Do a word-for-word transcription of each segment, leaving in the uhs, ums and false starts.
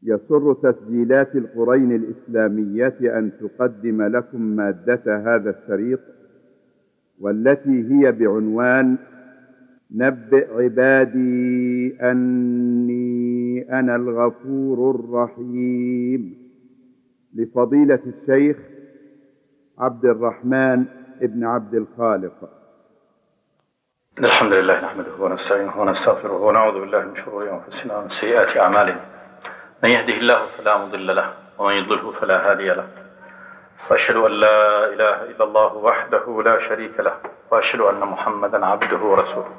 يسر تسجيلات القرين الإسلامية أن تقدم لكم مادة هذا الشريط، والتي هي بعنوان نبئ عبادي أني أنا الغفور الرحيم، لفضيلة الشيخ عبد الرحمن ابن عبد الخالق. الحمد لله نحمده ونستعينه ونستغفره ونعوذ بالله من شرور أنفسنا ومن سيئات أعمالنا، من يهده الله فلا مضل له ومن يضلله فلا هادي له، وأشهد أن لا إله إلا الله وحده لا شريك له، وأشهد أن محمدا عبده ورسوله.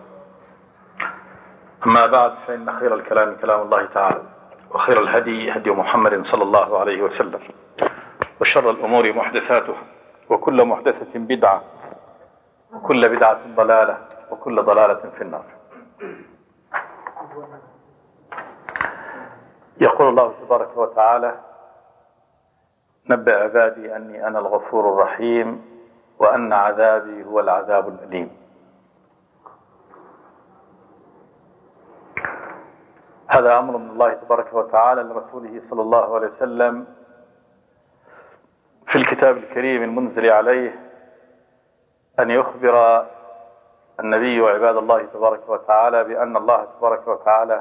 أما بعد، فإن خير الكلام كلام الله تعالى، وخير الهدي هدي محمد صلى الله عليه وسلم، وشر الأمور محدثاتها، وكل محدثة بدعة، وكل بدعة ضلالة، وكل ضلالة في النار. يقول الله تبارك وتعالى: نبئ عبادي أني أنا الغفور الرحيم وأن عذابي هو العذاب الأليم. هذا أمر من الله تبارك وتعالى لرسوله صلى الله عليه وسلم في الكتاب الكريم المنزل عليه، أن يخبر النبي وعباد الله تبارك وتعالى بأن الله تبارك وتعالى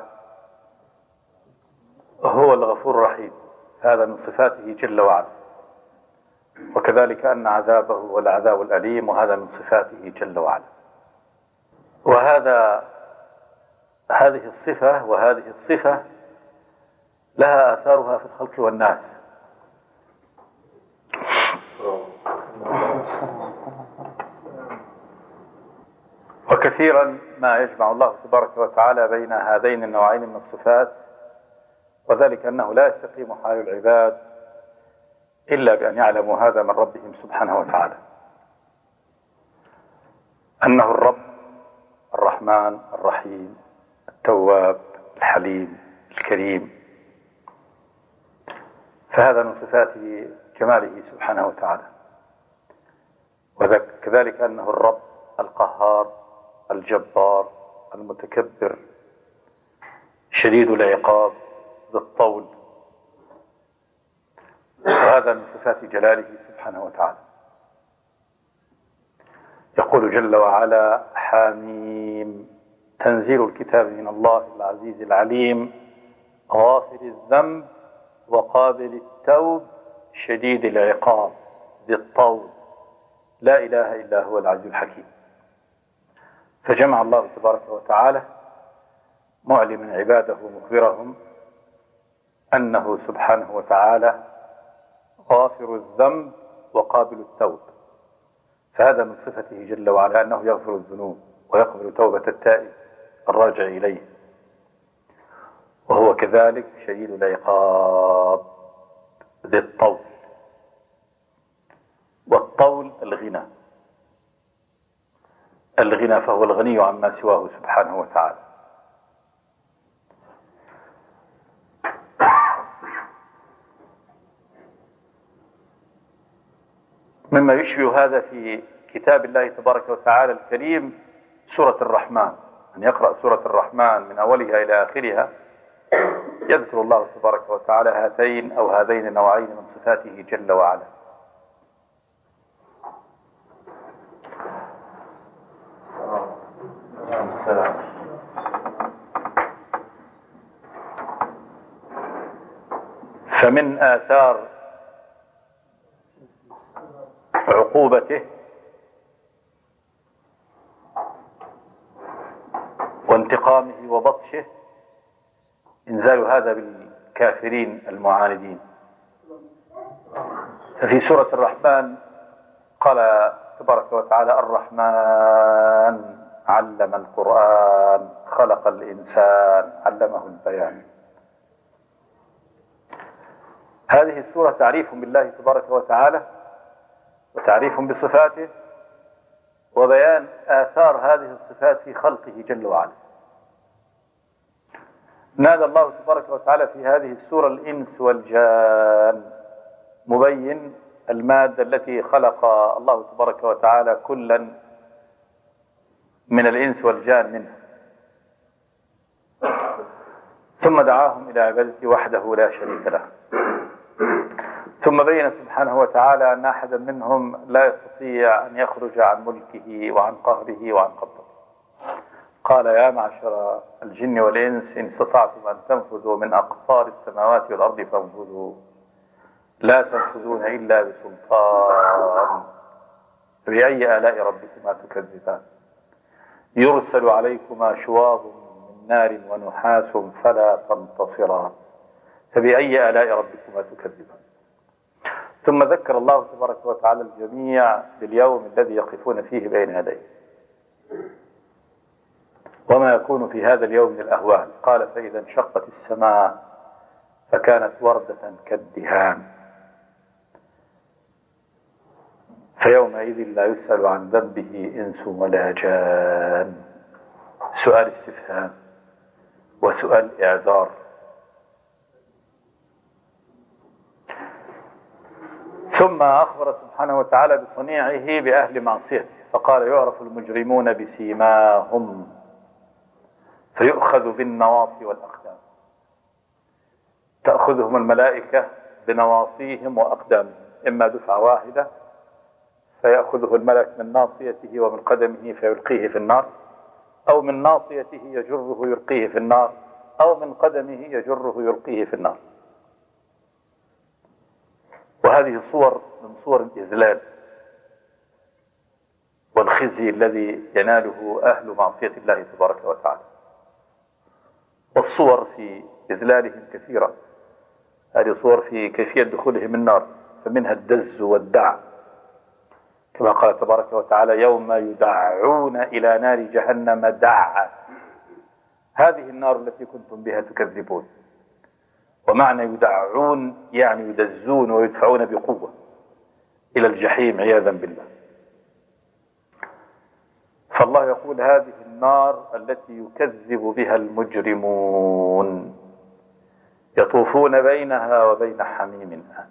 هو الغفور الرحيم، هذا من صفاته جل وعلا، وكذلك أن عذابه هو العذاب الأليم، وهذا من صفاته جل وعلا. وهذا هذه الصفة وهذه الصفة لها آثارها في الخلق والناس. وكثيرا ما يجمع الله تبارك وتعالى بين هذين النوعين من الصفات، وذلك أنه لا يستقيم حال العباد إلا بأن يعلموا هذا من ربهم سبحانه وتعالى، أنه الرب الرحمن الرحيم التواب الحليم الكريم، فهذا من صفاته كماله سبحانه وتعالى. وكذلك أنه الرب القهار الجبار المتكبر شديد العقاب ذو الطول، وهذا من صفات جلاله سبحانه وتعالى. يقول جل وعلا: حميم تنزيل الكتاب من الله العزيز العليم غافر الذنب وقابل التوب شديد العقاب ذي الطول لا إله إلا هو العزيز الحكيم. فجمع الله تبارك وتعالى معلما عباده مخبرهم أنه سبحانه وتعالى غافر الذنب وقابل التوب، فهذا من صفته جل وعلا أنه يغفر الذنوب ويقبل توبة التائب الراجع إليه، وهو كذلك شديد العقاب ذي الطول. والطول الغنى، الغنى فهو الغني عما سواه سبحانه وتعالى. مما يشبه هذا في كتاب الله تبارك وتعالى الكريم سورة الرحمن، أن يقرأ سورة الرحمن من أولها إلى آخرها يذكر الله تبارك وتعالى هاتين أو هذين النوعين من صفاته جل وعلا. فمن آثار عقوبته وانتقامه وبطشه إنزال هذا بالكافرين المعاندين. ففي سورة الرحمن قال تبارك وتعالى: الرحمن علم القرآن خلق الإنسان علمه البيان. هذه السورة تعريف بالله تبارك وتعالى وتعريف بصفاته وبيان آثار هذه الصفات في خلقه جل وعلا. نادى الله تبارك وتعالى في هذه السورة الإنس والجان، مبين المادة التي خلق الله تبارك وتعالى كلا من الإنس والجان منها. ثم دعاهم إلى عبادته وحده لا شريك له. ثم بين سبحانه وتعالى أن أحدا منهم لا يستطيع أن يخرج عن ملكه وعن قهره وعن قبضته. قال يا معشر الجن والإنس إن استطعتم أن تنفذوا من أقطار السماوات والأرض فانفذوا لا تنفذون إلا بسلطان فبأي آلاء ربكما تكذبان يرسل عليكما شواظ من نار ونحاس فلا تنتصران فبأي آلاء ربكما تكذبان. ثم ذكر الله تبارك وتعالى الجميع باليوم الذي يقفون فيه بين يديه وما يكون في هذا اليوم من الأهوال. قال فإذا انشقت السماء فكانت وردة كالدهان فيومئذ لا يسأل عن ذنبه إنس ولا جان. سؤال استفهام وسؤال إعذار. ثم أخبر سبحانه وتعالى بصنيعه بأهل معصيته فقال يعرف المجرمون بسيماهم فيؤخذ بالنواصي والأقدام. تأخذهم الملائكة بنواصيهم وأقدامهم إما دفعة واحدة فيأخذه الملك من ناصيته ومن قدمه فيلقيه في النار أو من ناصيته يجره يلقيه في النار أو من قدمه يجره يلقيه في النار. وهذه صور من صور الإذلال والخزي الذي يناله أهل معصية الله تبارك وتعالى. والصور في إذلالهم كثيرة. هذه صور في كيفية دخولهم النار فمنها الدز والدع كما قال تبارك وتعالى يوم يدعون إلى نار جهنم دعا. هذه النار التي كنتم بها تكذبون. ومعنى يدعون يعني يدزون ويدفعون بقوة إلى الجحيم عياذا بالله. فالله يقول هذه النار التي يكذب بها المجرمون يطوفون بينها وبين حميم آن.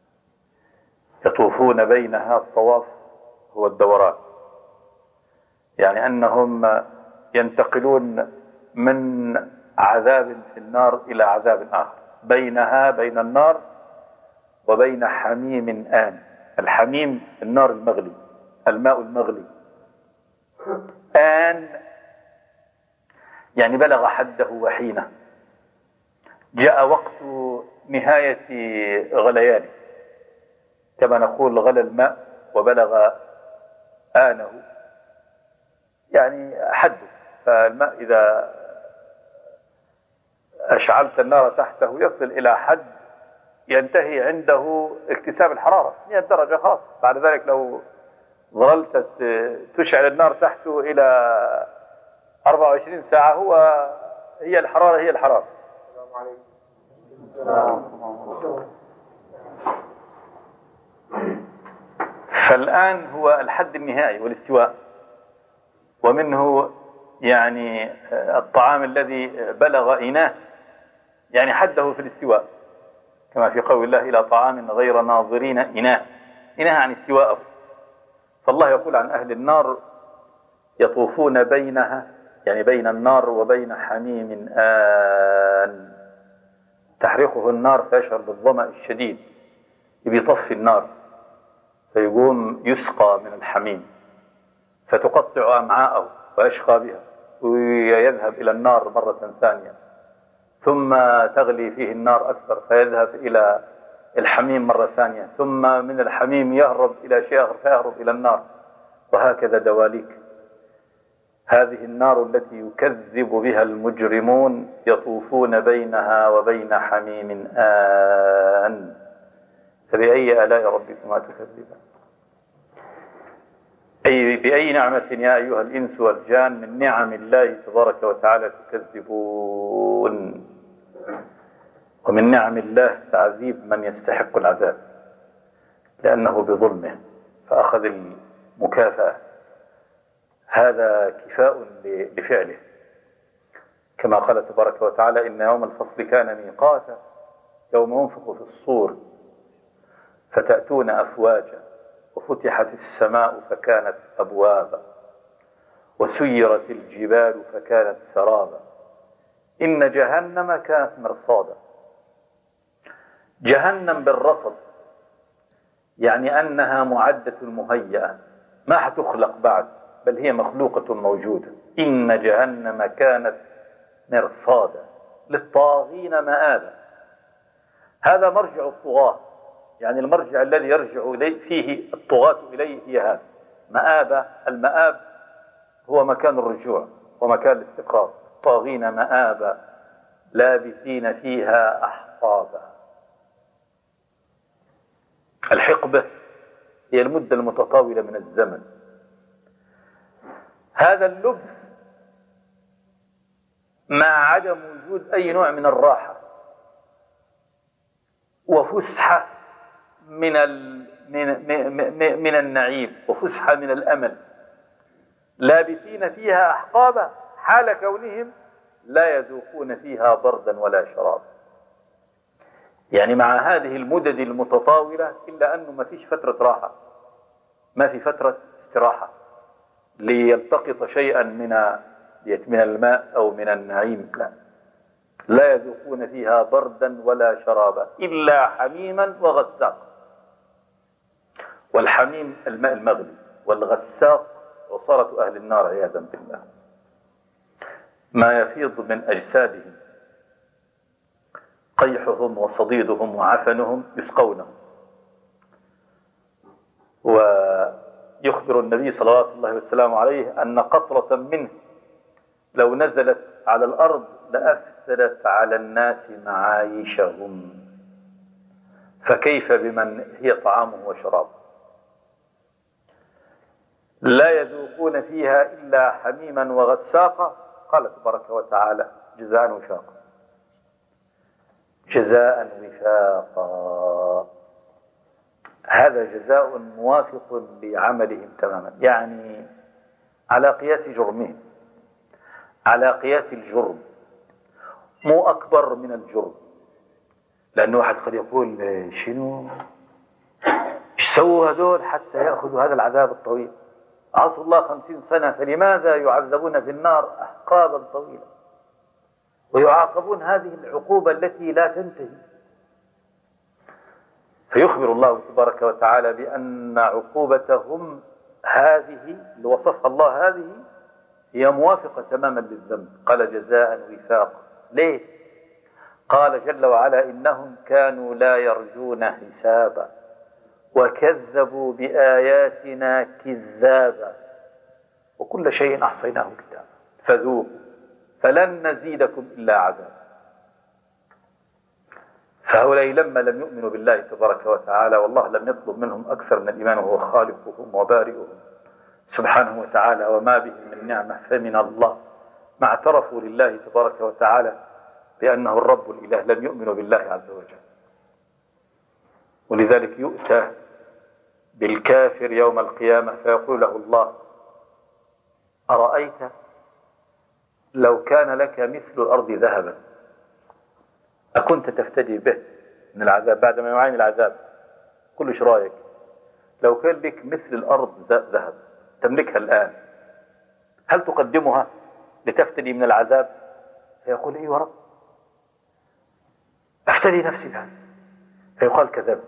يطوفون بينها الطواف هو الدوران يعني أنهم ينتقلون من عذاب في النار إلى عذاب آخر بينها بين النار وبين حميم آن. الحميم النار المغلي الماء المغلي. آن يعني بلغ حده وحينه جاء وقت نهاية غليانه كما نقول غلى الماء وبلغ آنه يعني حده. فالماء إذا أشعلت النار تحته يصل إلى حد ينتهي عنده اكتساب الحرارة مئة درجة خلاص. بعد ذلك لو ظلت تشعل النار تحته إلى أربعة وعشرين ساعة هو هي الحرارة هي الحرارة. فالآن هو الحد النهائي والاستواء. ومنه يعني الطعام الذي بلغ إناه يعني حده في الاستواء كما في قول الله إلى طعام غير ناظرين إناه إناه عن استواءه. فالله يقول عن أهل النار يطوفون بينها يعني بين النار وبين حميم آن تحرقه النار فيشعر بالظمأ الشديد يطفي النار فيقوم يسقى من الحميم فتقطع أمعاءه ويشقى بها ويذهب إلى النار مرة ثانية ثم تغلي فيه النار أكثر فيذهب إلى الحميم مرة ثانية ثم من الحميم يهرب إلى شيء آخر فيهرب إلى النار وهكذا دواليك. هذه النار التي يكذب بها المجرمون يطوفون بينها وبين حميم آن فبأي آلاء ربكما تكذبان. أي بأي نعمة يا أيها الإنس والجان من نعم الله تبارك وتعالى تكذبون. ومن نعم الله تعذيب من يستحق العذاب لأنه بظلمه فأخذ المكافأة. هذا كفاء لفعله كما قال تبارك وتعالى إن يوم الفصل كان ميقاتا يوم ينفخ في الصور فتأتون أفواجا وفتحت السماء فكانت أبوابا وسيرت الجبال فكانت سرابا إن جهنم كانت مرصادا. جهنم بالرصد، يعني أنها معدة مهيئة، ما حتخلق بعد، بل هي مخلوقة موجودة. إن جهنم كانت مرصادا للطاغين مآبا. هذا مرجع الطغاة، يعني المرجع الذي يرجع إليه فيه الطغاة إليه هي هذا مآبا. المآب هو مكان الرجوع ومكان الاستقرار. طاغين مآبا لابثين فيها أحقابا. الحقبة هي المدة المتطاولة من الزمن. هذا اللبث مع عدم وجود أي نوع من الراحة وفسحة من ال... من من من النعيم وفسحة من الأمل. لابثين فيها أحقابا، حال كونهم لا يذوقون فيها بردا ولا شرابا. يعني مع هذه المدد المتطاولة إلا أنه ما فيش فترة راحة، ما في فترة استراحة ليلتقط شيئا من من الماء أو من النعيم. لا لا يذوقون فيها بردا ولا شرابا إلا حميما وغساق. والحميم الماء المغلي، والغساق عصارة أهل النار عياذا بالله. ما يفيض من أجسادهم قيحهم وصديدهم وعفنهم يسقونه. ويخبر النبي صلى الله عليه وسلم عليه أن قطرة منه لو نزلت على الأرض لأفسدت على الناس معايشهم، فكيف بمن هي طعامه وشرابه. لا يذوقون فيها إلا حميما وغساقا. قال تبارك وتعالى جزاء وفاقا. جزاء وفاقا، هذا جزاء موافق لعملهم تماما، يعني على قياس جرمهم، على قياس الجرم، مو أكبر من الجرم. لأنه واحد قد يقول شنو ايش سووا هذول حتى يأخذوا هذا العذاب الطويل؟ عصوا الله خمسين سنة، فلماذا يعذبون في النار أحقابا طويلة ويعاقبون هذه العقوبة التي لا تنتهي؟ فيخبر الله تبارك وتعالى بأن عقوبتهم هذه اللي وصفها الله هذه هي موافقة تماما للذنب. قال جزاء وفاقا. ليه؟ قال جل وعلا إنهم كانوا لا يرجون حسابا وكذبوا بآياتنا كذابا وكل شيء أحصيناه كتابا فذوقوا فلن نزيدكم إلا عذابا. فهؤلاء لما لم يؤمنوا بالله تبارك وتعالى، والله لم يطلب منهم أكثر من الإيمان وهو خالقهم وبارئهم سبحانه وتعالى وما بهم من نعمة فمن الله، ما اعترفوا لله تبارك وتعالى بأنه الرب الإله، لم يؤمنوا بالله عز وجل. ولذلك يؤتى بالكافر يوم القيامة فيقول له الله أرأيت لو كان لك مثل الأرض ذهبا أكنت تفتدي به من العذاب بعد ما يعاني العذاب؟ كل إيش رأيك لو كان لك مثل الأرض ذهب تملكها الآن، هل تقدمها لتفتدي من العذاب؟ فيقول إيه يا رب أفتدي نفسي بها. فيقال كذبت،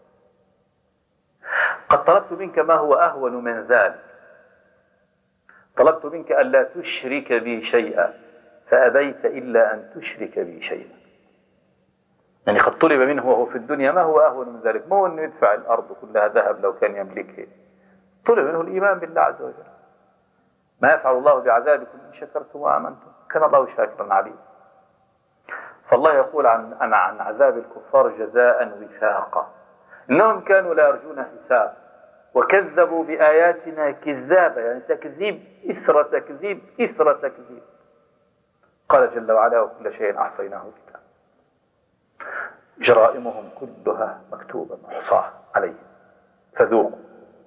قد طلبت منك ما هو أهون من ذلك، طلبت منك ألا تشرك بي شيئا فأبيت إلا أن تشرك بي شيئا. يعني قد طلب منه وهو في الدنيا ما هو أهون من ذلك، مو أنه يدفع الأرض كلها ذهب لو كان يملكه، طلب منه الإيمان بالله عز وجل. ما يفعل الله بعذابكم إن شكرتم وآمنتم كان الله شاكرا عليم. فالله يقول عن, عن, عن عذاب الكفار جزاء وفاقا، إنهم كانوا لا يرجون حساب وكذبوا بآياتنا كذابا، يعني تكذيب إثر تكذيب إثر تكذيب. قال جل وعلا وكل شيء أحصيناه كتاب. جرائمهم كلها مكتوبة محصاة عليه فذوقوا،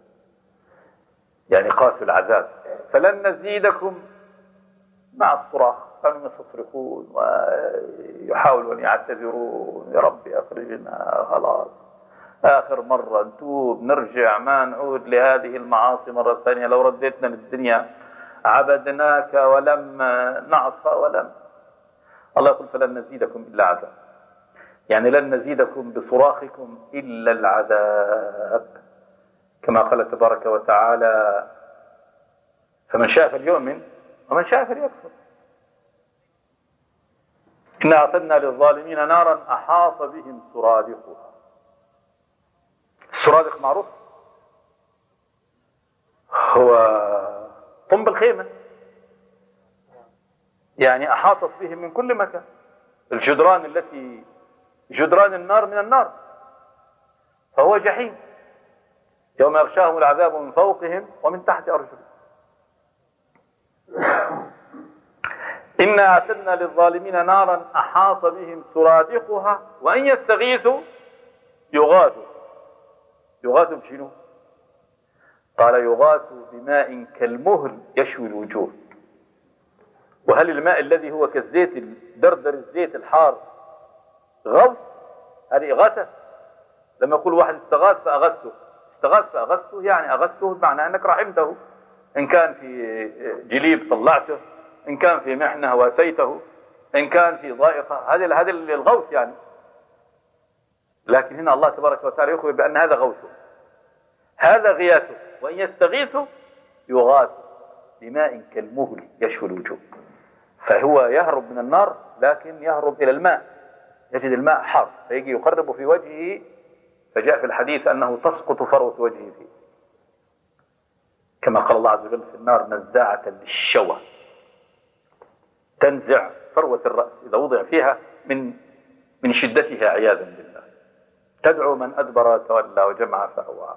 يعني قاسوا العذاب. فلن نزيدكم مع الصراخ، كانوا يصرخون ويحاولوا أن يعتذرون يا رب أخرجنا خلاص آخر مرة نتوب نرجع ما نعود لهذه المعاصي مرة ثانية، لو رديتنا للدنيا عبدناك ولم نعصى ولم. الله يقول فلن نزيدكم إلا عذاب، يعني لن نزيدكم بصراخكم إلا العذاب، كما قال تبارك وتعالى فمن شاء فليؤمن ومن شاء فليكفر. إنا أعتدنا للظالمين نارا أحاط بهم سرادقها. السرادق معروف هو طنب الخيمة، يعني أحاطت بهم من كل مكان، الجدران التي جدران النار من النار، فهو جحيم يوم يغشاهم العذاب من فوقهم ومن تحت أرجلهم. إنا أعتدنا للظالمين نارا أحاط بهم سرادقها وإن يستغيثوا يغاثوا. يغاثوا بشنو؟ قال يغاثوا بماء كالمهل يشوي الوجوه. وهل الماء الذي هو كالزيت دردر الزيت الحار غوث؟ هذه إغاثة. لما يقول واحد استغاث فأغثته، استغاث فأغثته يعني أغثته بمعنى أنك رحمته، إن كان في جليب طلعته، إن كان في محنة واتيته، إن كان في ضائقة، هذا هذا الغوث يعني. لكن هنا الله تبارك وتعالى يخبر بأن هذا غوثه، هذا غياثه. وإن يستغيثوا يغاثوا بماء كالمهل يشوي الوجوه. فهو يهرب من النار لكن يهرب إلى الماء، يجد الماء حار فيجي يقرب في وجهه، فجاء في الحديث أنه تسقط فروة وجهه فيه، كما قال الله عز وجل في النار نزاعة للشوى، تنزع فروة الرأس إذا وضع فيها من من شدتها عياذا بالله، تدعو من أدبر تولى وجمع فأوعى.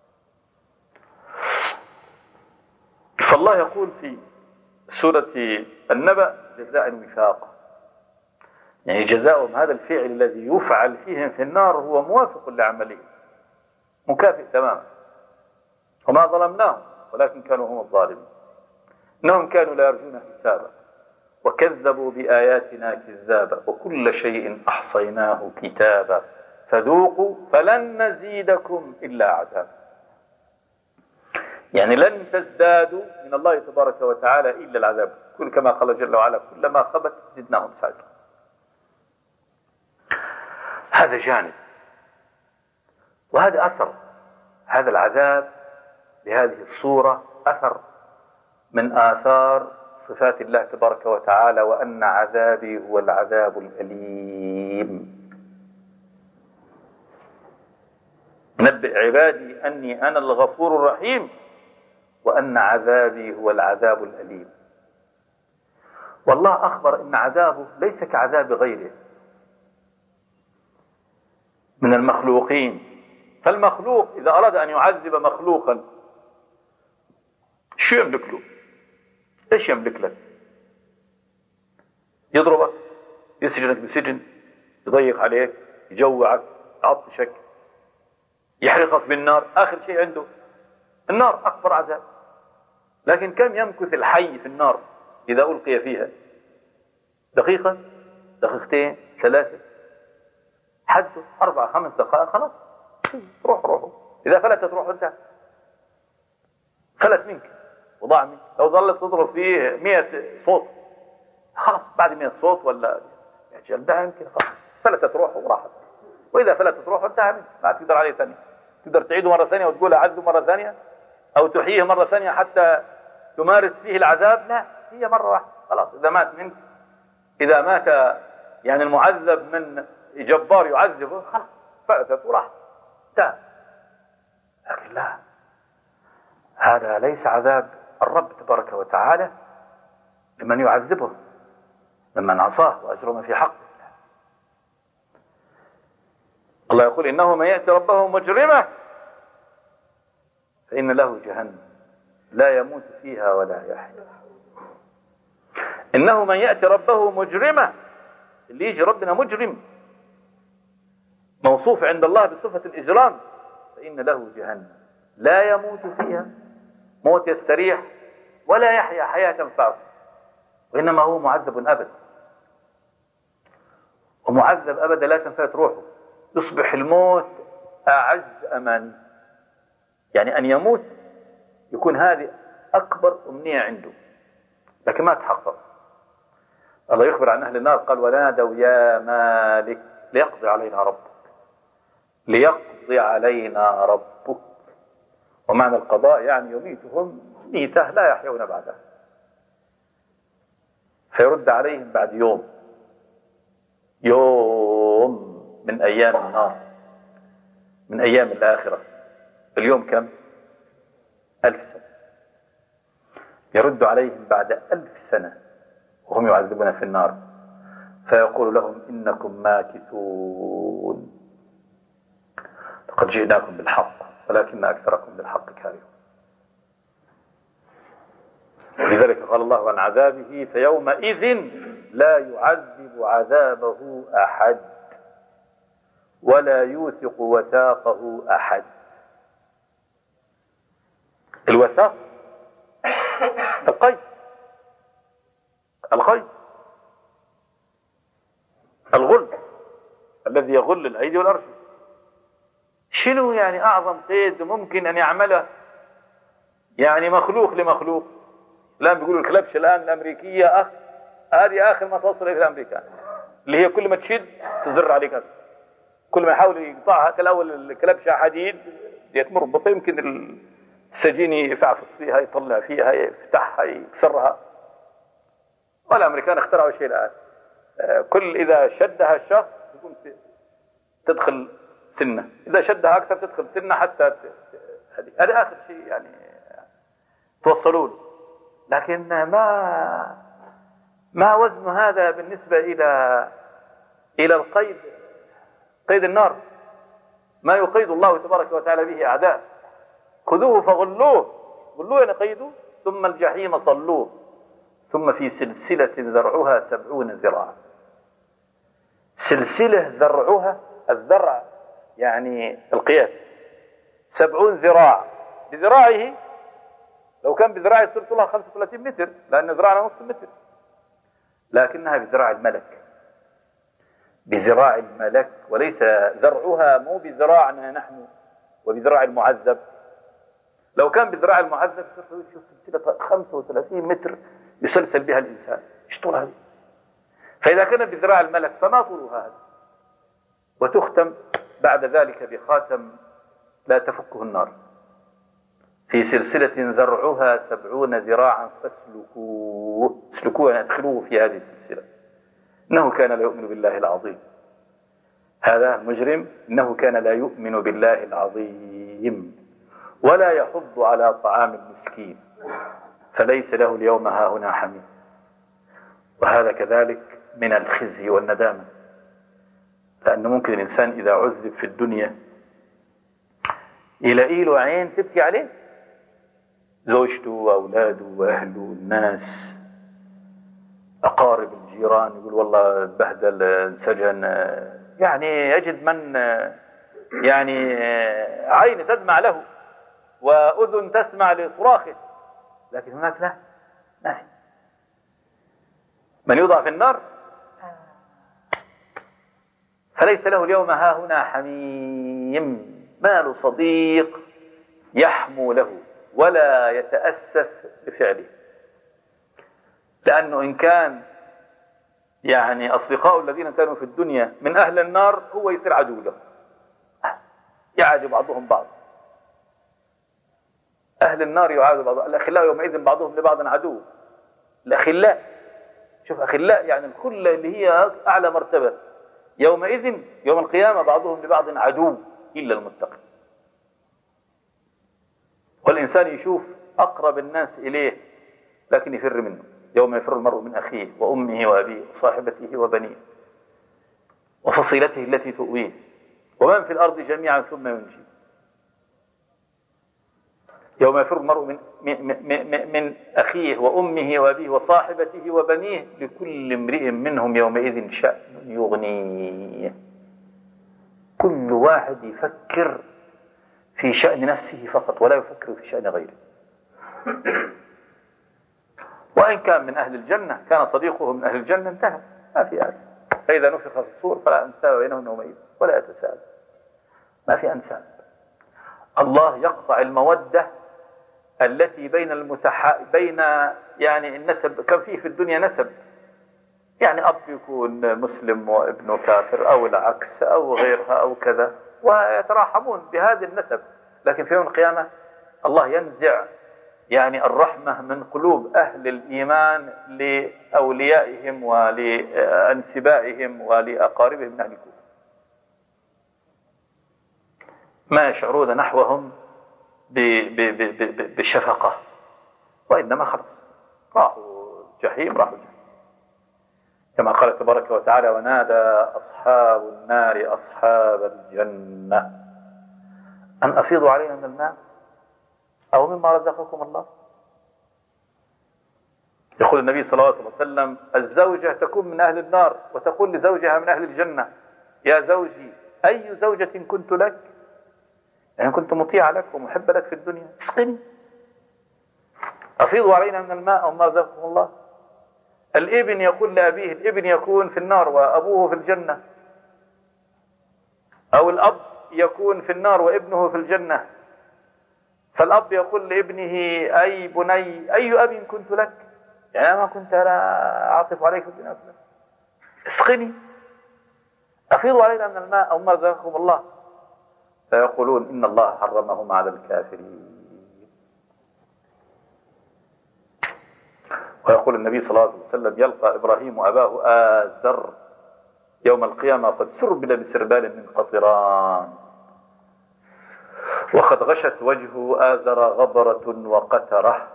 فالله يقول في سورة النبأ جزاء وفاقا، يعني جزاؤهم هذا الفعل الذي يفعل فيهم في النار هو موافق لعملهم، مكافئ تماما. وما ظلمناهم ولكن كانوا هم الظالمين، إنهم كانوا لا يرجون حسابا وكذبوا بآياتنا كذابا وكل شيء أحصيناه كتابا فذوقوا فلن نزيدكم إلا عذابا. يعني لن تزدادوا من الله تبارك وتعالى إلا العذاب، كل كما قال جل وعلا كلما خبت زدناهم سعيرا. هذا جانب، وهذا أثر هذا العذاب بهذه الصورة، أثر من آثار صفات الله تبارك وتعالى، وأن عذابي هو العذاب الأليم. نبئ عبادي أني أنا الغفور الرحيم وأن عذابي هو العذاب الأليم. والله أخبر أن عذابه ليس كعذاب غيره من المخلوقين. فالمخلوق إذا أراد أن يعذب مخلوقا شو يملك له؟ إيش يملك لك؟ يضربك، يسجنك بسجن، يضيق عليك، يجوعك، يعطشك، يحرقك بالنار. آخر شيء عنده النار، أكبر عذاب. لكن كم يمكث الحي في النار إذا ألقي فيها؟ دقيقة، دقيقتين، ثلاثة، حده أربع خمس دقائق، خلاص روح روحه. إذا فلتت روح انتهى، فلت منك وضاع منك. لو ظلت تضرب فيه مئة صوت خلاص، بعد مئة صوت ولا جلدها يمكن خلاص فلتت روحه وراحت. وإذا فلتت روحه انتهى منك، ما تقدر عليه ثانية. تقدر تعيده مرة ثانية وتقول أعده مرة ثانية، أو تحييه مرة ثانية حتى تمارس فيه العذاب؟ لا، هي مرة واحدة خلاص. إذا مات منك، إذا مات يعني المعذب من جبار يعذبه، خلاص فلتت وراحت انتهى. لكن لا، هذا ليس عذاب الرب تبارك وتعالى لمن يعذبه، لمن عصاه وأجرم في حقه. الله يقول إنه من يأتي ربه مجرمه فإن له جهنم لا يموت فيها ولا يحيا. إنه من يأتي ربه مجرمه، اللي يجي ربنا مجرم موصوف عند الله بصفة الإجرام، فإن له جهنم لا يموت فيها موت يستريح ولا يحيا حياة تنفعه، وإنما هو معذب أبدا. ومعذب أبدا لا تنفعت روحه، يصبح الموت أعز أماني، يعني أن يموت يكون هذه أكبر أمنية عنده، لكن ما تحقق. الله يخبر عن أهل النار قال ونادوا يا مالك ليقضي علينا ربك ليقضي علينا ربك. ومعنى القضاء يعني يميتهم ميتة لا يحيون بعدها، فيرد عليهم بعد يوم، يوم من أيام النار، من أيام الآخرة. اليوم كم؟ ألف سنة. يرد عليهم بعد ألف سنة وهم يعذبون في النار، فيقول لهم إنكم ماكثون لقد جئناكم بالحق ولكن أكثركم بالحق كارهون. ولذلك قال الله عن عذابه فيومئذ لا يعذب عذابه أحد ولا يوثق وثاقه أحد. الوثاق القيد، القيد الغل الذي يغل الأيدي والأرجل. شنو يعني أعظم قيد ممكن أن يعمله يعني مخلوق لمخلوق؟ الآن بيقولوا الكلبش الآن الأمريكية أخ هذه آخر ما توصل إلى الأمريكان، اللي هي كل ما تشد تزر عليك أكثر. كل ما يحاول يقطعها كالأول الكلبشة حديد يتمر بطيء، يمكن السجين يفعفص فيها يطلع فيها يفتحها يكسرها. والأمريكان اخترعوا شيء الآن، كل إذا شدها الشخص يكون تدخل سنة، إذا شدها أكثر تدخل سنة حتى هذا آخر شيء يعني توصلون. لكن ما ما وزن هذا بالنسبة إلى إلى القيد، قيد النار، ما يقيد الله تبارك وتعالى به أعداء. خذوه فغلوه، غلوه يعني قيدوه، ثم الجحيم صلوه ثم في سلسلة ذرعها سبعون ذراعا. سلسلة ذرعها، الذرع يعني القياس، سبعون ذراع. بذراعه لو كان بذراعه صرت لها خمسة وثلاثين متر، لأن ذراعنا نصف متر، لكنها بذراع الملك، بذراع الملك، وليس ذرعها مو بذراعنا نحن وبذراع المعذب. لو كان بذراع المعذب صرت شوف سلسلة خمسة وثلاثين متر يسلسل بها الإنسان، ايش طول هذه؟ فإذا كان بذراع الملك فما طول هذا؟ وتختم بعد ذلك بخاتم لا تفكه النار، في سلسلة ذرعها سبعون ذراعا فاسلكوه، اسلكوه يعني ادخلوه في هذه السلسلة. إنه كان لا يؤمن بالله العظيم. هذا المجرم إنه كان لا يؤمن بالله العظيم ولا يحض على طعام المسكين فليس له اليوم هاهنا حميم. وهذا كذلك من الخزي والندامة، لأنه ممكن الإنسان إذا عذب في الدنيا يلاقي له عين تبكي عليه، زوجته وأولاده وأهله والناس أقارب الجيران، يقول والله بهدل انسجن، يعني يجد من يعني عين تدمع له وأذن تسمع لصراخه. لكن هناك لا، ما في. من يوضع في النار فليس له اليوم هاهنا حميم، ما له صديق يحمو له ولا يتأسف بفعله. لأنه إن كان يعني أصدقاء الذين كانوا في الدنيا من أهل النار هو يصير عدو له، يعادي بعضهم بعض. أهل النار يعادوا بعض، الأخلاء يومئذ بعضهم لبعض عدو. الأخلاء، شوف أخلاء يعني الخلة اللي هي أعلى مرتبة، يومئذ يوم القيامة بعضهم لبعض عدو إلا المتقين. والإنسان يشوف أقرب الناس إليه لكن يفر منه. يوم يفر المرء من أخيه وأمه وأبيه وصاحبته وبنيه وفصيلته التي تؤويه ومن في الأرض جميعا ثم ينجي. يوم يفر المرء من, من, من, من أخيه وأمه وأبيه وصاحبته وبنيه لكل امرئ منهم يومئذ شأن يغنيه. كل واحد يفكر في شأن نفسه فقط ولا يفكر في شأن غيره. وإن كان من أهل الجنة كان صديقه من أهل الجنة انتهى، ما في هذا. فإذا نفخ في الصور فلا أنساب بينهم يومئذ ولا يتساءل، ما في أنساب. الله يقطع المودة التي بين المتح... بين يعني النسب. كان فيه في الدنيا نسب، يعني أب يكون مسلم وابنه كافر أو العكس أو غيرها أو كذا، ويتراحمون بهذا النسب. لكن في يوم القيامة الله ينزع يعني الرحمة من قلوب أهل الإيمان لأوليائهم ولأنسبائهم ولأقاربهم من أهل الكفر، ما يشعرون نحوهم بشفقة، وإنما خلص راحوا الجحيم راحوا الجحيم. كما قال تبارك وتعالى: ونادى أصحاب النار أصحاب الجنة أن أفيضوا علينا من الماء أو مما رزقكم الله. يقول النبي صلى الله عليه وسلم: الزوجة تكون من أهل النار وتقول لزوجها من أهل الجنة: يا زوجي أي زوجة كنت لك؟ يعني كنت مطيع لك ومحب لك في الدنيا، اسقني، أفيضوا علينا من الماء أو مما رزقكم الله. الابن يقول لأبيه، الابن يكون في النار وأبوه في الجنة، أو الأب يكون في النار وابنه في الجنة، فالأب يقول لابنه: أي بني أي أب كنت لك؟ يعني ما كنت أنا أعطف عليك في الدنيا، اسقني، أفيضوا علينا من الماء أو مما رزقكم الله. فيقولون: إن الله حرمهم على الكافرين. ويقول النبي صلى الله عليه وسلم: يلقى إبراهيم أباه آزر يوم القيامة قد سربل بسربال من قطران، وقد غشت وجهه آزر غبرة وقترة.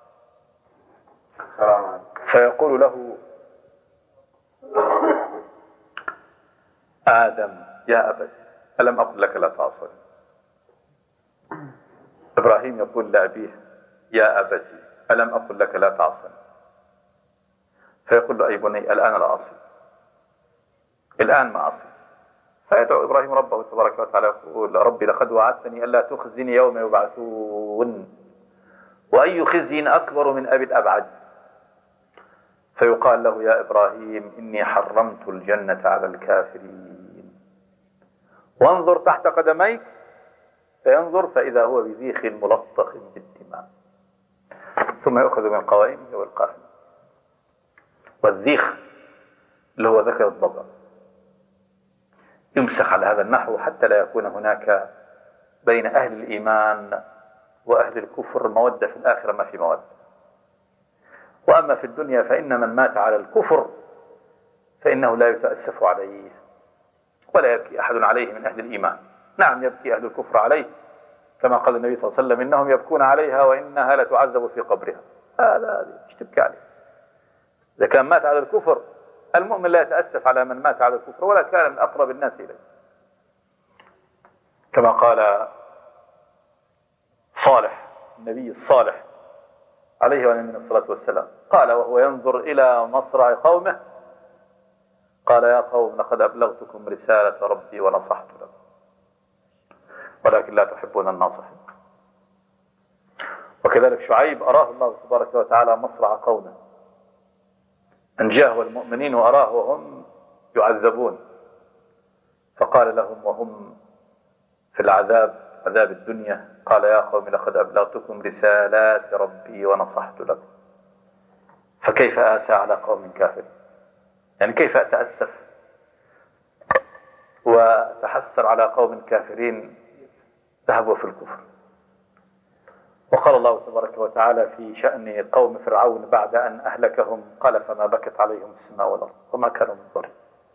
فيقول له آدم: يا أبت ألم أقل لك لا تعصني؟ إبراهيم يقول لأبيه: يا أبت ألم أقل لك لا تعصني؟ فيقول له: أي بني الآن لا أعصي، الآن ما أعصي. فيدعو إبراهيم ربه تبارك وتعالى يقول: ربي لقد وعدتني ألا تخزني يوم يبعثون، وأي خزي أكبر من أبي الأبعد. فيقال له: يا إبراهيم إني حرمت الجنة على الكافرين، وانظر تحت قدميك. فينظر فإذا هو بذيخ ملطخ بالدماء، ثم يأخذ من قوائمه والقافل. والذيخ اللي هو ذكر الضبع يمسح على هذا النحو حتى لا يكون هناك بين أهل الإيمان وأهل الكفر مودة في الآخرة، ما في مودة. وأما في الدنيا فإن من مات على الكفر فإنه لا يتأسف عليه ولا يبكي أحد عليه من أهل الإيمان. نعم يبكي أهل الكفر عليه، كما قال النبي صلى الله عليه وسلم: إنهم يبكون عليها وإنها لتعذب في قبرها. هذا مش تبكي عليه. إذا كان مات على الكفر، المؤمن لا يتأسف على من مات على الكفر ولا كان من أقرب الناس إليه، كما قال صالح النبي الصالح عليه وعليه الصلاة والسلام، قال وهو ينظر إلى مصرع قومه: قال يا قوم لقد أبلغتكم رسالة ربي ونصحت لكم ولكن لا تحبون الناصحين. وكذلك شعيب أراه الله تبارك وتعالى مصرع قومه، أنجاه المؤمنين وأراه وهم يعذبون، فقال لهم وهم في العذاب عذاب الدنيا: قال يا قوم لقد أبلغتكم رسالات ربي ونصحت لكم، فكيف آسى على قوم كافر؟ يعني كيف أتأسف وتحسر على قوم كافرين ذهبوا في الكفر. وقال الله تبارك وتعالى في شأن قوم فرعون بعد أن أهلكهم: قال فما بكت عليهم السماء والأرض وما كانوا منظرين.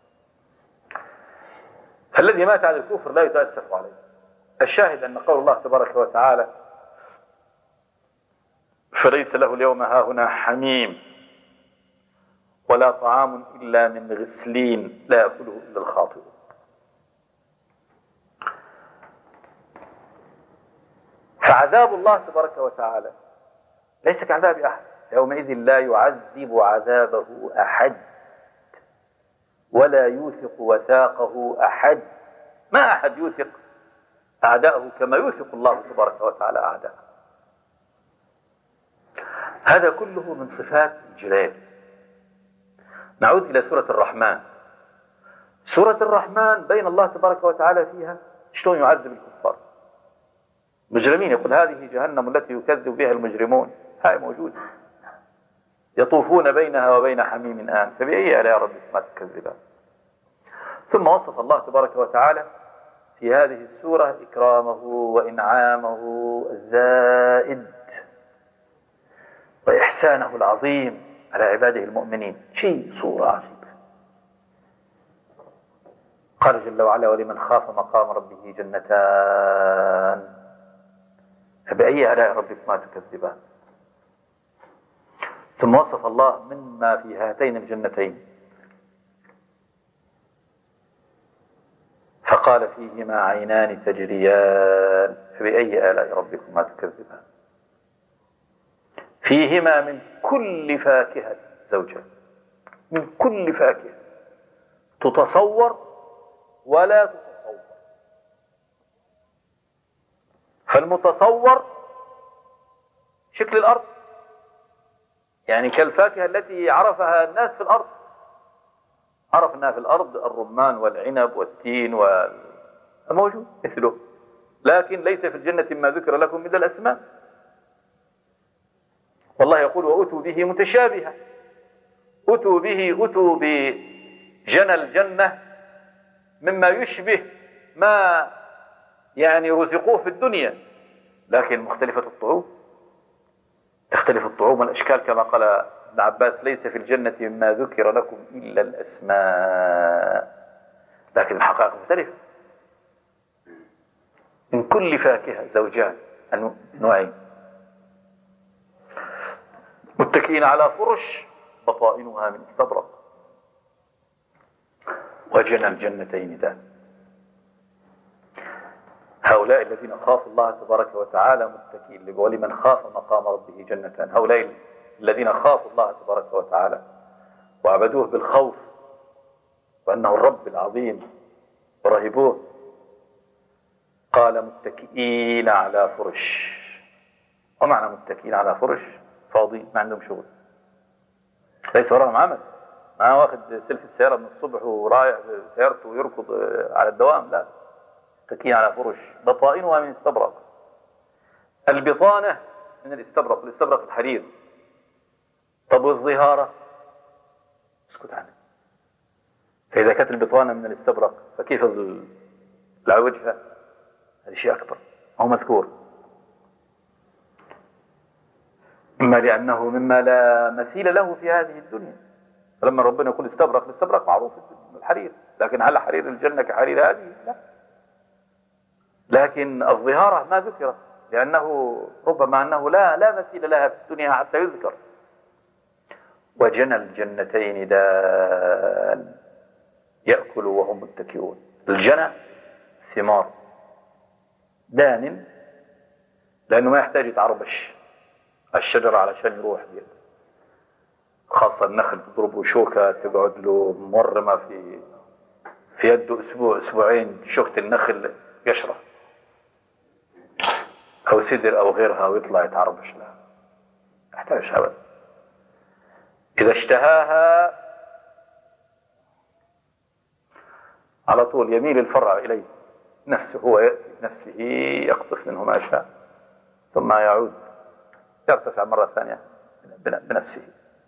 فالذي مات على الكفر لا يتأسف عليه. الشاهد أن قول الله تبارك وتعالى: فليس له اليوم هاهنا حميم ولا طعام إلا من غسلين لا يأكله إلا الخاطئون. فعذاب الله تبارك وتعالى ليس كعذاب أحد، يومئذ لا يعذب عذابه أحد ولا يوثق وثاقه أحد. ما أحد يوثق أعداءه كما يوثق الله تبارك وتعالى أعداءه. هذا كله من صفات الجلال. نعود إلى سورة الرحمن. سورة الرحمن بين الله تبارك وتعالى فيها شلون يعذب الكفار مجرمين. يقول هذه جهنم التي يكذب بها المجرمون، هاي موجودة. يطوفون بينها وبين حميم آن فبأي آلاء ربكما تكذبان. ثم وصف الله تبارك وتعالى في هذه السورة إكرامه وإنعامه الزائد وإحسانه العظيم على عباده المؤمنين. شيء صورة عجيبة. قال جل وعلا ولمن خاف مقام ربه جنتان فبأي آلاء ربكما تكذبان. ثم وصف الله مما في هاتين الجنتين فقال فيهما عينان تجريان فبأي آلاء ربكما تكذبان. فيهما من كل فاكهة زوجان، من كل فاكهة تتصور ولا تتصور. فالمتصور شكل الأرض، يعني كالفاكهة التي عرفها الناس في الأرض، عرفنا في الأرض الرمان والعنب والتين والموجود مثله، لكن ليس في الجنة ما ذكر لكم من الأسماء. والله يقول وأتوا به متشابها، أتوا به أتوا بجنى الجنة مما يشبه ما يعني رزقوه في الدنيا، لكن مختلفة الطعوم، تختلف الطعوم والأشكال كما قال ابن عباس ليس في الجنة مما ذكر لكم إلا الأسماء، لكن الحقائق مختلفة. من كل فاكهة زوجان النوعين متكئين على فرش بطائنها من استبرق وجنى الجنتين دان. هؤلاء الذين خافوا الله تبارك وتعالى متكئين، ولمن خاف مقام ربه جنتان. هؤلاء الذين خافوا الله تبارك وتعالى وعبدوه بالخوف وأنه الرب العظيم ورهبوه، قال متكئين على فرش. ومعنى متكئين على فرش فاضي، ما عندهم شغل، ليس وراهم عمل، ما واخد سلف السيارة من الصبح ورايح سيارته ويركض على الدوام، لا، متكئين على فرش بطائنها من استبرق. البطانة من الاستبرق، الاستبرق الحرير. طب والظهارة اسكت عنه. فإذا كانت البطانة من الاستبرق فكيف الوجه؟ هذا شيء أكبر، هو مذكور، إما لأنه مما لا مثيل له في هذه الدنيا. فلما ربنا يقول استبرق، الاستبرق معروف الحرير، لكن هل حرير الجنة كحرير هذه؟ لا. لكن الظهارة ما ذكرت لأنه ربما أنه لا لا مثيل لها في الدنيا حتى يذكر. وجنى الجنتين دان يأكلوا وهم متكئون. الجنى ثمار، دان لأنه ما يحتاج يتعربش الشجرة علشان يروح بيه، خاصة النخل تضربه شوكة تقعد له مرمى في في يده أسبوع أسبوعين، شوكة النخل قشرة أو سدر أو غيرها ويطلع يتعربش لها، يحتاج أبدا. إذا اشتهاها على طول يميل الفرع إليه نفسه، هو يأتي بنفسه يقطف منه ما شاء ثم يعود يرتفع مرة ثانية بنفسه.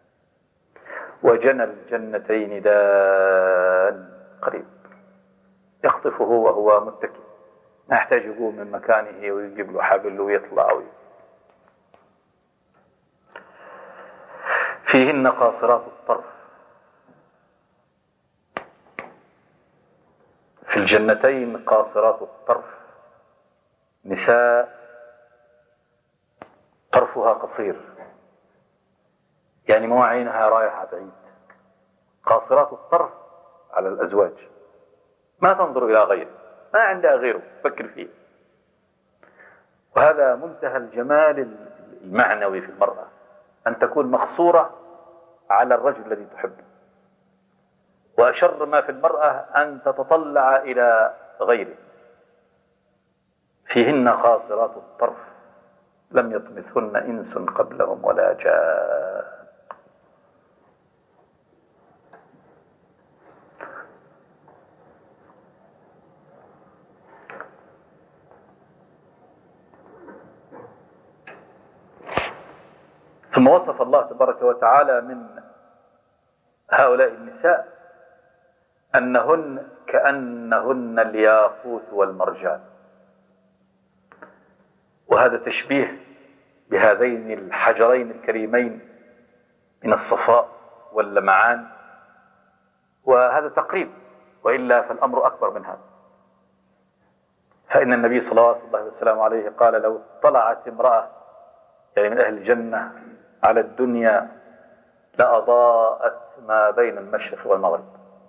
وجنى الجنتين دان قريب، يخطفه وهو متكئ، ما يحتاج يقوم من مكانه ويجيب له حبل ويطلع وي. فيهن قاصرات الطرف. في الجنتين قاصرات الطرف، نساء طرفها قصير، يعني مو عينها رايحة بعيد. قاصرات الطرف على الأزواج، ما تنظر إلى غيره، ما عندها غيره تفكر فيه. وهذا منتهى الجمال المعنوي في المرأة، أن تكون مقصورة على الرجل الذي تحبه. وأشر ما في المرأة أن تتطلع إلى غيره. فيهن قاصرات الطرف لم يطمثهن إنس قبلهم ولا جان. ثم وصف الله تبارك وتعالى من هؤلاء النساء أنهن كأنهن الياقوت والمرجان، وهذا تشبيه بهذين الحجرين الكريمين من الصفاء واللمعان، وهذا تقريب، وإلا فالأمر أكبر من هذا. فإن النبي صلى الله عليه وسلم عليه قال: لو طلعت امرأة يعني من أهل الجنة على الدنيا لأضاءت ما بين المشرق والمغرب.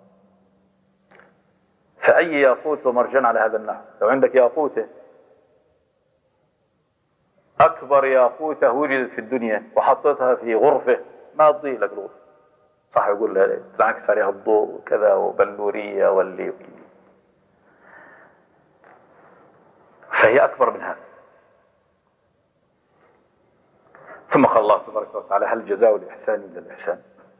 فأي ياقوت ومرجان على هذا النحو، لو عندك ياقوته أكبر ياقوتة وجدت في الدنيا وحطيتها في غرفة ما تضيء لك الغرفة، صح يقول لها تنعكس عليها الضوء وكذا وبلورية واللي، فهي أكبر من هذا. ثم قال الله تبارك وتعالى: هل جزاء الإحسان إلا الإحسان؟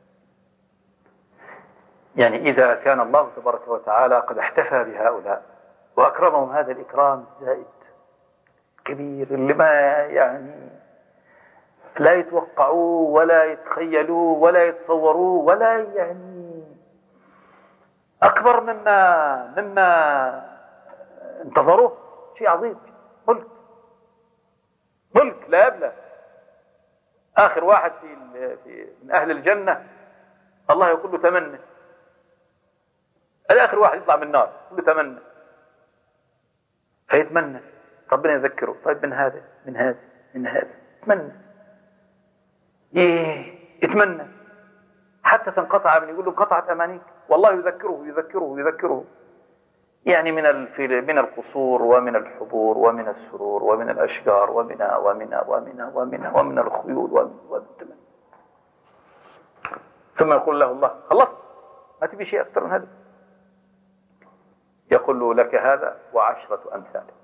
يعني إذا كان الله تبارك وتعالى قد احتفى بهؤلاء وأكرمهم هذا الإكرام الزائد كبير اللي ما يعني لا يتوقعوه ولا يتخيلوه ولا يتصوروه ولا يعني أكبر مما مما انتظروه، شيء عظيم، ملك ملك لا يبلى. آخر واحد في, في من أهل الجنة الله يقول له تمنى، آخر واحد يطلع من النار يقول له تمنى، فيتمنى، ربنا يذكره: طيب من هذا من هذا من هذا، يتمنى إيه يتمنى حتى تنقطع من، يقول له انقطعت أمانيك، والله يذكره يذكره يذكره يعني من من القصور ومن الحبور ومن السرور ومن الأشجار ومن ومن ومن ومن ومن الخيول ومن ثم يقول له الله: خلص، ما تبي شيء أكثر من هذا؟ يقول له: لك هذا وعشرة أمثاله.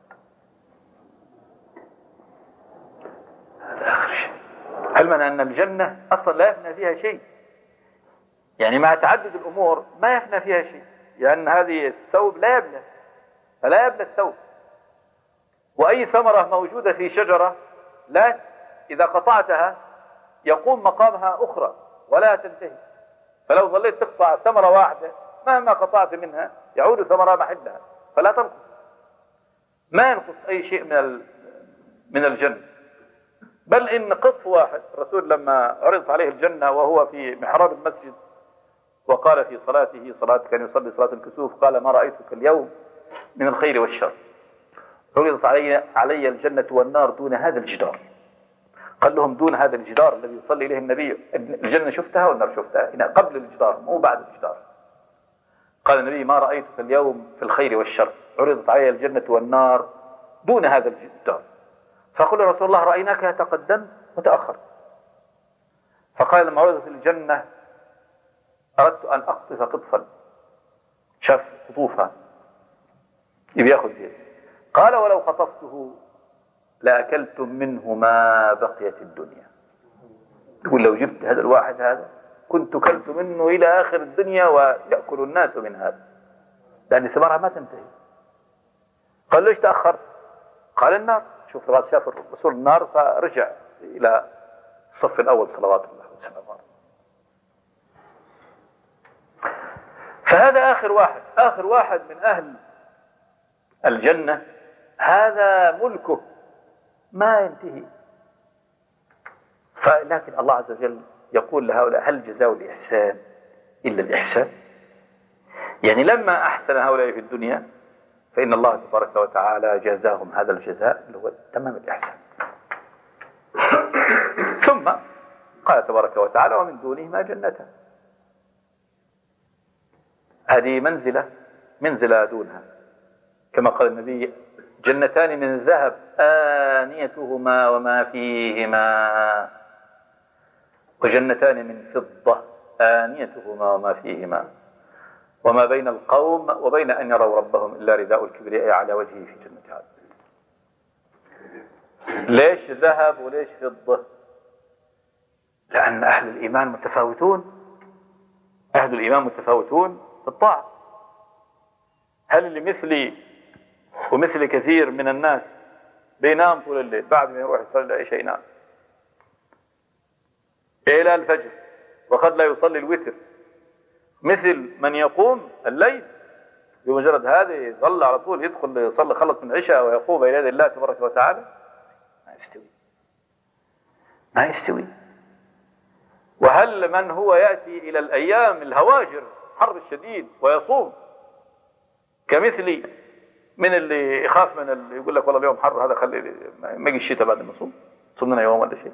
هذا آخر شيء، علما أن الجنة أصلا لا يفنى فيها شيء، يعني مع تعدد الأمور ما يفنى فيها شيء، لأن هذه الثوب لا يبلى، فلا يبلى الثوب. وأي ثمرة موجودة في شجرة لا إذا قطعتها يقوم مقامها أخرى ولا تنتهي، فلو ظليت تقطع ثمرة واحدة مهما قطعت منها يعود ثمرة محلها، فلا تنقص، ما ينقص أي شيء من من الجنة. بل إن قط واحد، الرسول لما عرضت عليه الجنة وهو في محراب المسجد وقال في صلاته صلاة كان يصلي صلاة الكسوف، قال: ما رأيتك اليوم من الخير والشر، عرضت علي علي الجنة والنار دون هذا الجدار. قال لهم: دون هذا الجدار الذي يصلي إليه النبي، الجنة شفتها والنار شفتها، هنا قبل الجدار مو بعد الجدار. قال النبي: ما رأيتك اليوم في الخير والشر، عرضت علي الجنة والنار دون هذا الجدار. فقال رسول الله: رأيناك تقدم وتأخر. فقال: لما عرضت الجنة أردت أن أقطف قطفا، شاف قطوفها يبي ياخذ فيه، قال: ولو قطفته لأكلتم منه ما بقيت الدنيا. يقول: لو جبت هذا الواحد هذا كنت كلت منه إلى آخر الدنيا ويأكل الناس من هذا، لأن ثمرها ما تنتهي. قال: ليش تأخر؟ قال: النار. شوف شاف الرسول النار فرجع إلى الصف الأول صلوات الله وسلامه عليه. فهذا آخر واحد، آخر واحد من أهل الجنة، هذا ملكه ما ينتهي. فلكن الله عز وجل يقول لهؤلاء: هل جزاء الإحسان إلا الإحسان؟ يعني لما أحسن هؤلاء في الدنيا فإن الله تبارك وتعالى جازاهم هذا الجزاء اللي هو تمام الإحسان. ثم قال تبارك وتعالى: ومن دونهما جنتان. هذه منزلة منزلة دونها، كما قال النبي: جنتان من ذهب آنيتهما وما فيهما، وجنتان من فضة آنيتهما وما فيهما، وما بين القوم وبين أن يروا ربهم إلا رداء الكبرياء على وجهه في جنة عدن. ليش ذهب وليش فضة؟ لأن أهل الإيمان متفاوتون، أهل الإيمان متفاوتون في الطاعة. هل اللي مثلي ومثل كثير من الناس بينام طول الليل، بعد ما يروح يصلي العشاء ينام، إلى الفجر وقد لا يصلي الوتر، مثل من يقوم الليل بمجرد هذا يصلي على طول، يدخل يصلي خلص من العشاء ويقوم إلى يد الله تبارك وتعالى، ما يستوي ما يستوي. وهل من هو يأتي إلى الأيام الهواجر حر الشديد ويصوم كمثلي من اللي يخاف من اللي يقول لك والله اليوم حر هذا خلي ما يجي الشتاء بعد ما نصوم صوم لنا يوم ولا شيء،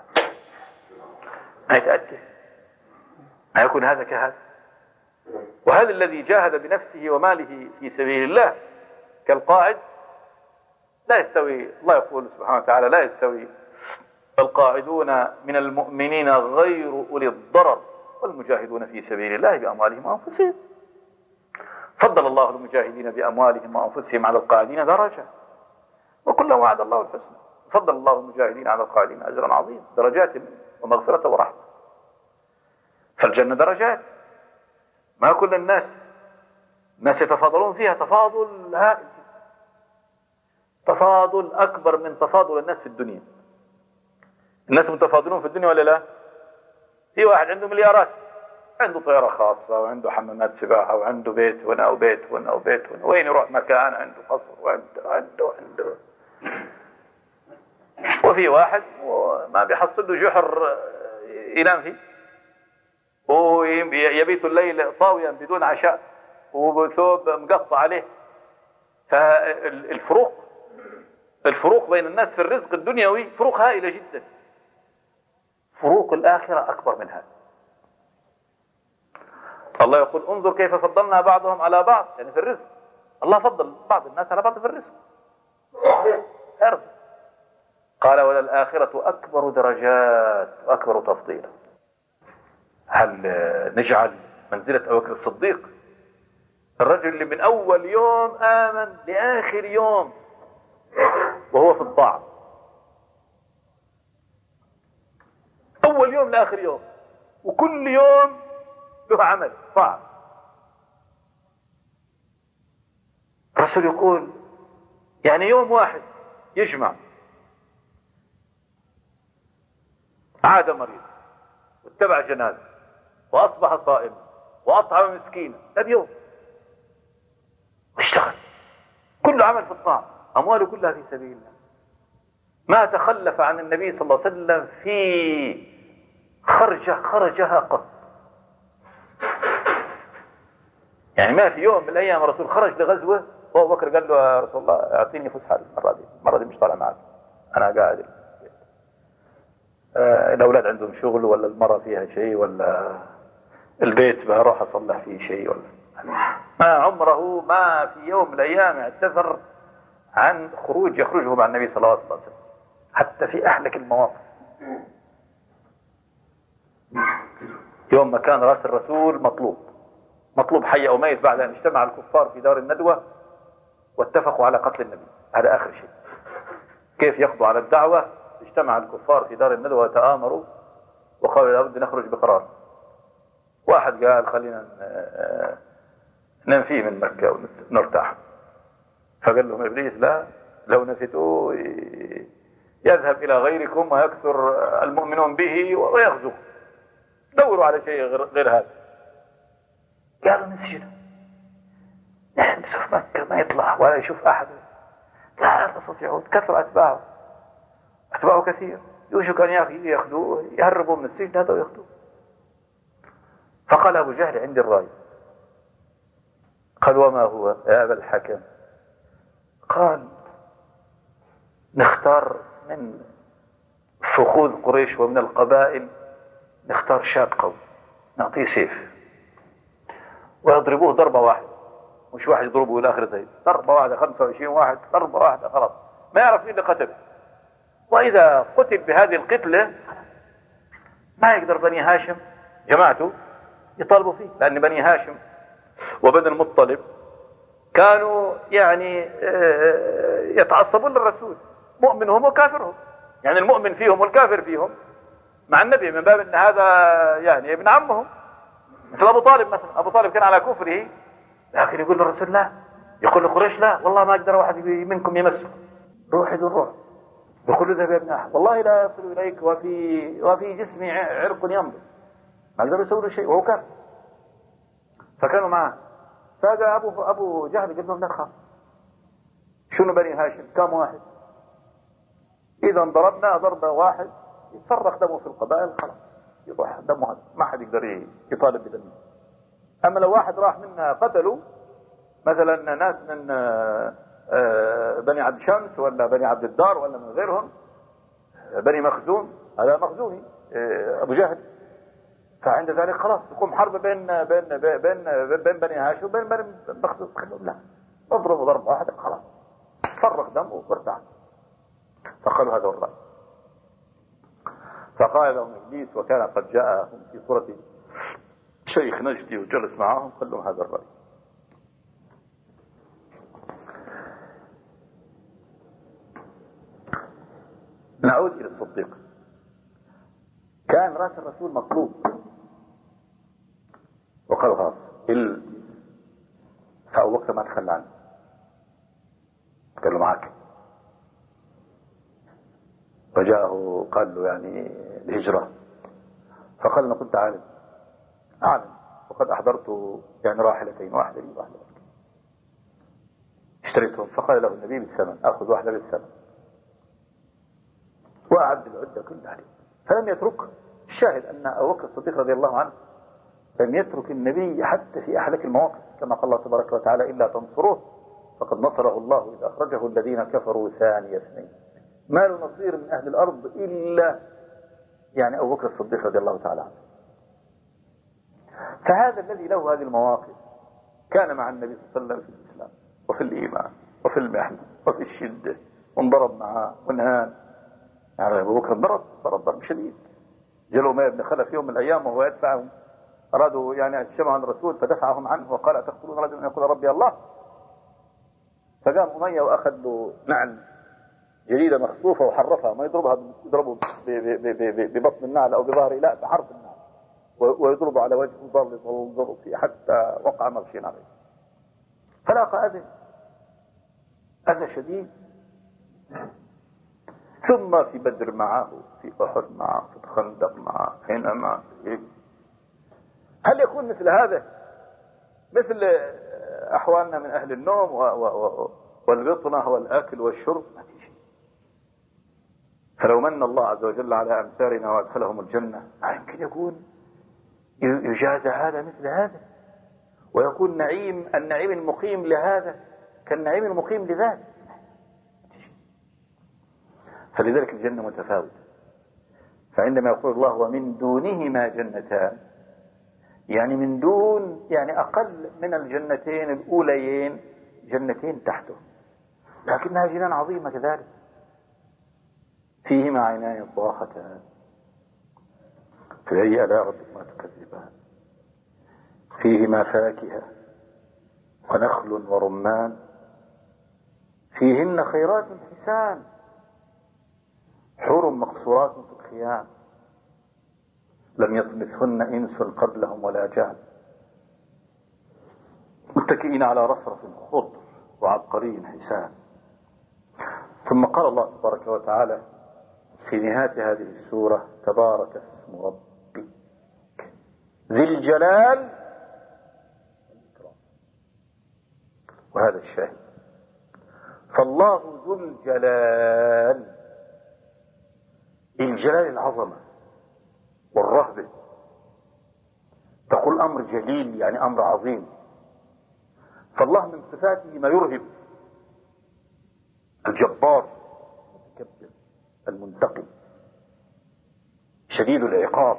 ما يتأتي، ما يكون هذا كهذا. وهذا الذي جاهد بنفسه وماله في سبيل الله كالقاعد لا يستوي. الله يقول سبحانه وتعالى لا يستوي القاعدون من المؤمنين غير أولي الضرر والمجاهدون في سبيل الله بأموالهم وأنفسهم. فضل الله المجاهدين بأموالهم وأنفسهم على القاعدين درجة، وكلا وعد الله الحسنى. فضل الله المجاهدين على القاعدين أجرا عظيما، درجات ومغفرة ورحمة. فالجنة درجات، ما كل الناس الناس يتفاضلون فيها تفاضل هائل، تفاضل أكبر من تفاضل الناس في الدنيا. الناس متفاضلون في الدنيا ولا لا؟ في واحد عنده مليارات، عنده طيارة خاصة وعنده حمامات سباحة وعنده بيت هنا وبيت هنا وبيت هنا، وين يروح مكان عنده قصر وعنده عنده عنده. وفي واحد ما بيحصل له جحر ينام فيه، ويبيت الليل طاويا بدون عشاء وبثوب مقطع عليه. فالفروق الفروق بين الناس في الرزق الدنيوي فروق هائلة جدا. فروق الآخرة أكبر من هذا. الله يقول انظر كيف فضلنا بعضهم على بعض، يعني في الرزق الله فضل بعض الناس على بعض في الرزق. قال وللآخرة أكبر درجات وأكبر تفضيلا. هل نجعل منزلة أبو بكر الصديق الرجل اللي من أول يوم آمن لآخر يوم وهو في الطاعة، أول يوم لآخر يوم، وكل يوم له عمل طاعة. الرسول يقول يعني يوم واحد يجمع عاد مريض واتبع جنازة وأصبح صائما وأطعم مسكينا، ده بيوم واشتغل كله عمل في الطاعة، أمواله كلها في سبيل الله، ما تخلف عن النبي صلى الله عليه وسلم في خرجة خرجها قط. يعني ما في يوم من الأيام الرسول خرج لغزوة وأبو بكر قال له يا رسول الله أعطيني فسحة المرة دي، المرة دي مش طالع معك، أنا قاعد آه الأولاد عندهم شغل ولا المرة فيها شيء ولا البيت بروح أصلح فيه شيء ولا ما عمره ما في يوم من الأيام اعتذر عن خروج يخرجه مع النبي صلى الله عليه وسلم حتى في أحلك المواقف. يوم ما كان رأس الرسول مطلوب مطلوب حي أو ميت بعد أن اجتمع الكفار في دار الندوة واتفقوا على قتل النبي، هذا آخر شيء. كيف يقضوا على الدعوة؟ اجتمع الكفار في دار الندوة وتآمروا وقالوا لابد نخرج بقرار. واحد قال خلينا ننفيه من مكة ونرتاح، فقال لهم إبليس لا، لو نفيتوه يذهب إلى غيركم ويكثر المؤمنون به ويغزو، دوروا على شيء غير, غير هذا. قالوا نسجنه، نحن نشوف مكة ما يطلع ولا يشوف أحد، لا لا تستطيعون، كثر أتباعه أتباعه كثير، يوشك أن يأخذوه يهربوا من السجن هذا ويأخذوه. فقال أبو جهل عندي الرأي. قال وما هو يا أبا الحكم؟ قال نختار من فخوذ قريش ومن القبائل، نختار شاب قوي نعطيه سيف ويضربوه ضربة واحدة، مش واحد يضربه إلى آخر زيد، ضربة واحدة خمسة وعشرين واحد ضربة واحدة خلاص ما يعرف مين اللي قتل. وإذا قتل بهذه القتلة ما يقدر بني هاشم جماعته يطالبوا فيه، لأن بني هاشم وبني المطلب كانوا يعني يتعصبون للرسول، مؤمنهم وكافرهم، يعني المؤمن فيهم والكافر فيهم مع النبي من باب ان هذا يعني ابن عمهم. مثل ابو طالب مثلا، ابو طالب كان على كفره لكن يقول للرسول لا، يقول لقريش لا والله ما اقدر واحد منكم يمسه، روح بدون روح يقول له ذهب يا ابن أحد والله لا يصل إليك وفي وفي جسمي عرق ينبض، ما قدروا يسووا له شيء وهو كافر. فكانوا معه، فجاء أبو أبو جهل قال لهم لا تخاف، شنو بني هاشم كم واحد، إذا ضربنا ضربة واحد يتفرق دمه في القبائل خلاص يروح دمه، ما حد يقدر يطالب بدمه. أما لو واحد راح منا قتلوا مثلا ناس من بني عبد شمس ولا بني عبد الدار ولا من غيرهم بني مخزوم، هذا مخزومي أبو جهل، فعند ذلك خلاص تقوم حرب بين بين بين بين بني هاشم وبين بني مخزوم. لا، اضربوا ضرب واحد خلاص فرق دمه وارتاح. فقالوا هذا الرأي. فقال لهم إبليس وكان قد جاءهم في صورة شيخ نجدي وجلس معهم، قال لهم هذا الرأي. نعود إلى الصديق. كان رأس الرسول مطلوب وقال خلاص ال... فأبو بكر ما تخلى عنه، قال له معك. وجاءه قال له يعني الهجرة، فقال له كنت عالم أعلم وقد أحضرت يعني راحلتين، واحدة لي واحدة لك، اشتريتهم. فقال له النبي بالثمن، أخذ واحدة بالثمن، وأعد العدة كلها لي، فلم يترك. الشاهد أن أبو بكر الصديق رضي الله عنه لم يترك النبي حتى في أحلك المواقف، كما قال الله تبارك وتعالى إلا تنصروه فقد نصره الله إذ أخرجه الذين كفروا ثاني اثنين ما له نصير من أهل الأرض إلا يعني أبو بكر الصديق رضي الله تعالى عنه. فهذا الذي له هذه المواقف كان مع النبي صلى الله عليه وسلم في الإسلام وفي الإيمان وفي المحنة وفي الشدة، وانضرب معه ونهان. يعني أبو بكر ضرب ضرب ضرب شديد. جاء أمية بن خلف يوم من الأيام وهو يدفعهم، أرادوا يعني الشمع عن الرسول فدفعهم عنه وقال أتقتلون رجلا أن يقول ربي الله؟ فقام أمية وأخذ له نعل جريدة مخصوفة وحرفها، ما يضربها يضربه ببطن النعل أو بظهره، لا بحرف النعل، ويضربه على وجهه ضرب ويضرب فيه حتى وقع مغشين عليه. فلاقى أذى أذى شديد. ثم في بدر معه، في أحد معه، في الخندق معه، حينما هل يكون مثل هذا مثل أحوالنا من أهل النوم والبطنة والأكل والشرب؟ ما تيجي. فلو من الله عز وجل على أمثالنا وأدخلهم الجنة ما يمكن يكون يجازى هذا مثل هذا، ويكون نعيم النعيم المقيم لهذا كالنعيم المقيم لذاك. فلذلك الجنة متفاوتة. فعندما يقول الله ومن دونهما جنتان، يعني من دون يعني أقل من الجنتين الأوليين جنتين تحته، لكنها جنان عظيمة كذلك، فيهما عينان ضاختان فبأي آلاء ربكما تكذبان، فيهما فاكهة ونخل ورمان، فيهن خيرات حسان، حور مقصورات في الخيام، لم يطمثهن إنس قبلهم ولا جان، متكئين على رفرف خضر وعبقري حسان. ثم قال الله تبارك وتعالى في نهاية هذه السورة تبارك اسم ربك ذي الجلال والإكرام. وهذا الشاهد، فالله ذو الجلال، الجلال العظمة والرهبة، تقول أمر جليل يعني أمر عظيم. فالله من صفاته ما يرهب، الجبار المتكبر المنتقم شديد العقاب،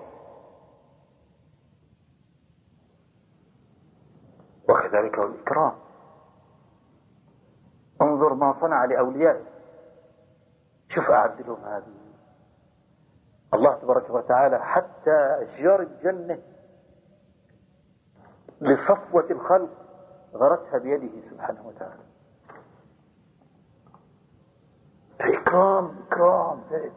وكذلك الإكرام. انظر ما صنع لأوليائه، شوف أعد لهم هذه. الله تبارك وتعالى حتى أشجار الجنة لصفوة الخلق غرسها بيده سبحانه وتعالى. إكرام إكرام زائد.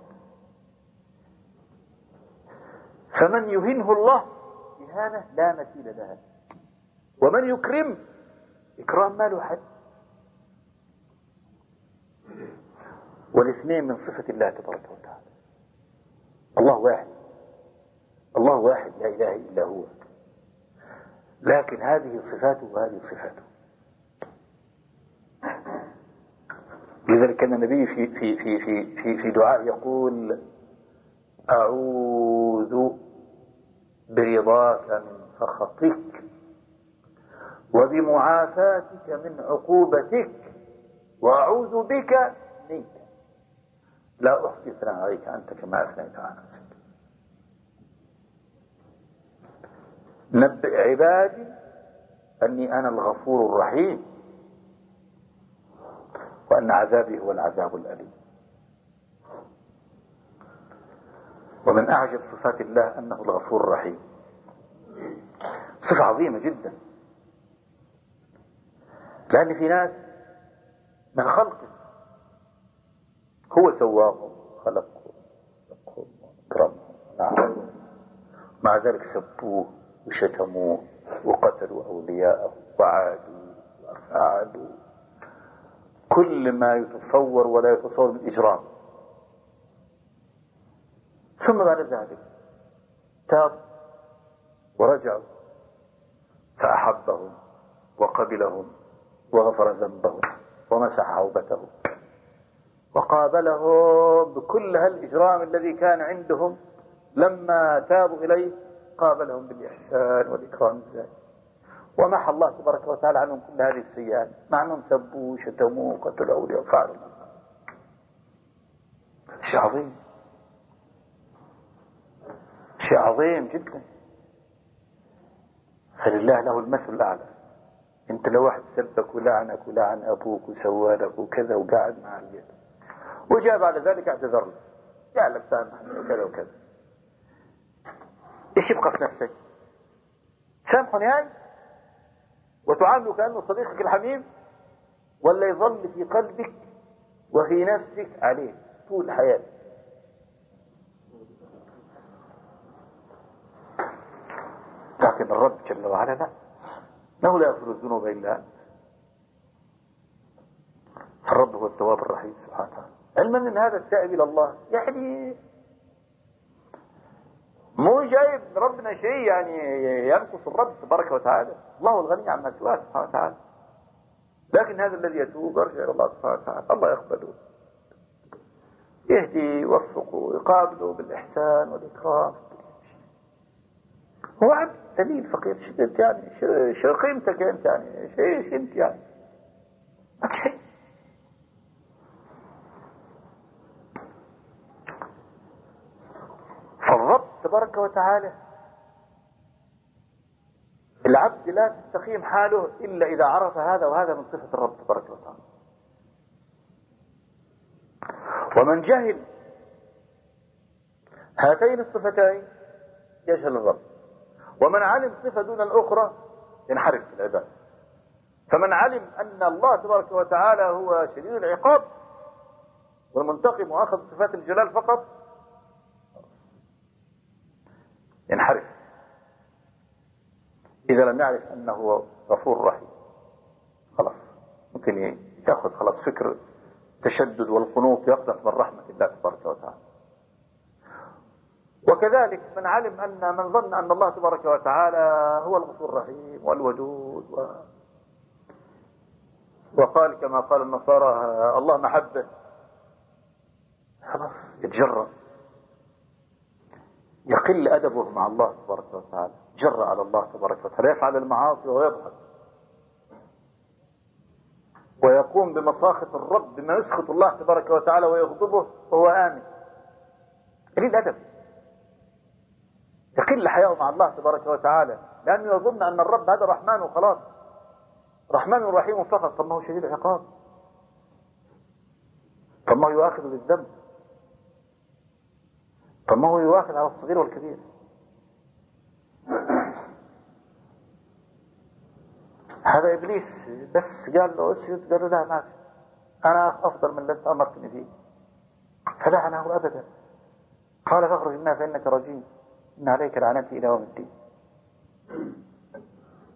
فمن يهنه الله إهانة لا مثيل لها، ومن يكرم إكرام ما له حد. والاثنين من صفة الله تبارك وتعالى. الله واحد، الله واحد لا إله إلا هو، لكن هذه صفاته وهذه صفاته. لذلك كان النبي في في في في في, في دعاء يقول: أعوذ برضاك من سخطك وبمعافاتك من عقوبتك وأعوذ بك منك لا أحصي ثناء عليك أنت كما أثنيت على نفسك. نبئ عبادي أني أنا الغفور الرحيم وأن عذابي هو العذاب الأليم. ومن أعجب صفات الله أنه الغفور الرحيم، صفة عظيمة جدا، لأن في ناس من خلقه هو سواهم خلقهم وكرمهم ونعمهم، مع ذلك سبوه وشتموه وقتلوا أولياءه وعادوا وأفعالوا كل ما يتصور ولا يتصور من إجرام. ثم بعد ذلك تاب ورجعوا فأحبهم وقبلهم وغفر ذنبهم ومسح عوبتهم وقابلهم بكل هالإجرام الذي كان عندهم. لما تابوا إليه قابلهم بالإحسان والإكرام الزائد، ومحى الله تبارك وتعالى عنهم كل هذه السيئات، مع أنهم سبوا وشتموا وقتلوا أولياء وفعلوا. شيء عظيم، شيء عظيم جدا. فلله له المثل الأعلى. انت لو واحد سبك ولعنك ولعن ابوك وسوالك وكذا وقاعد مع اليد وجاء بعد ذلك اعتذر لك قال لك سامحني وكذا وكذا، ايش يبقى في نفسك؟ سامحني هاي وتعامله كأنه صديقك الحميم، ولا يظل في قلبك وفي نفسك عليه طول حياتك؟ لكن الرب جل وعلا لا، انه لا يغفر الذنوب الا انت. الرب هو التواب الرحيم سبحانه وتعالى، علما ان هذا التائب الى الله يعني مو جايب ربنا شيء يعني ينقص الرب تبارك وتعالى. الله الغني عما سواه سبحانه وتعالى، لكن هذا الذي يتوب ويرجع الى الله سبحانه وتعالى الله يقبله، يهدي يوفقه يقابله بالاحسان والاكرام. هو عبد ذليل فقير، شو انت يعني شو قيمتك انت يعني شيء انت يعني ما شيء. فالرب تبارك وتعالى العبد لا تستقيم حاله الا اذا عرف هذا، وهذا من صفة الرب تبارك وتعالى. ومن جهل هاتين الصفتين يجهل الرب، ومن علم صفة دون الأخرى ينحرف في العبادة. فمن علم أن الله تبارك وتعالى هو شديد العقاب والمنتقم وأخذ صفات الجلال فقط ينحرف، إذا لم يعرف أنه هو غفور رحيم خلاص ممكن يأخذ خلاص فكر تشدد والقنوط يقذف من رحمة الله تبارك وتعالى. وكذلك من علم أن من ظن أن الله تبارك وتعالى هو الغفور الرحيم والودود و... وقال كما قال النصارى الله محبة، خلاص يتجرأ، يقل أدبه مع الله تبارك وتعالى، جرأ على الله تبارك وتعالى، يفعل المعاصي ويضحك ويقوم بمساخط الرب بما يسخط الله تبارك وتعالى ويغضبه وهو آمن. قليل أدب، يقل حياءه مع الله تبارك وتعالى، لأنه يظن أن الرب هذا رحمن وخلاص، رحمن رحيم فقط. طب ما هو شديد العقاب، طب ما هو يؤاخذ بالذنب، طب ما هو يؤاخذ على الصغير والكبير. هذا إبليس بس قال له اسجد، قال له لا ما في، أنا أفضل من الذي أمرتني فيه، فلعنه أبدا. قال فاخرج منها فإنك رجيم، إن عليك لعنتي إلى يوم الدين.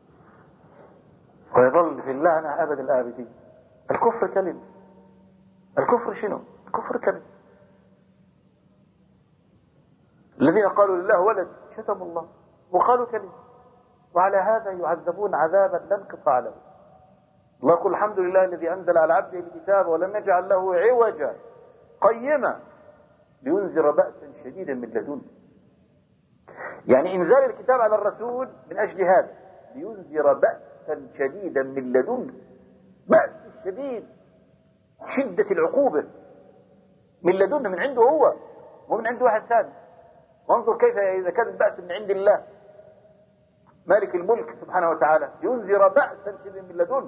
ويظل في اللعنة أبد الآبدين. الكفر كلمة الكفر شنو؟ الكفر كذب. الذين قالوا لله ولد شتموا الله وقالوا كلمة، وعلى هذا يعذبون عذابا لا انقطاع له. الله يقول الحمد لله الذي أنزل على عبده الكتاب ولم يجعل له عوجا قيما لينذر بأسا شديدا من لدنه. يعني إنزال الكتاب على الرسول من أجل هذا، لينذر بأسا شديدا من لدنه. بأس شديد، شدة العقوبة من لدنه، من عنده هو ومن عنده واحد ثاني. وانظر كيف إذا كان البأس من عند الله مالك الملك سبحانه وتعالى، ينذر بأسا شديدا من لدنه،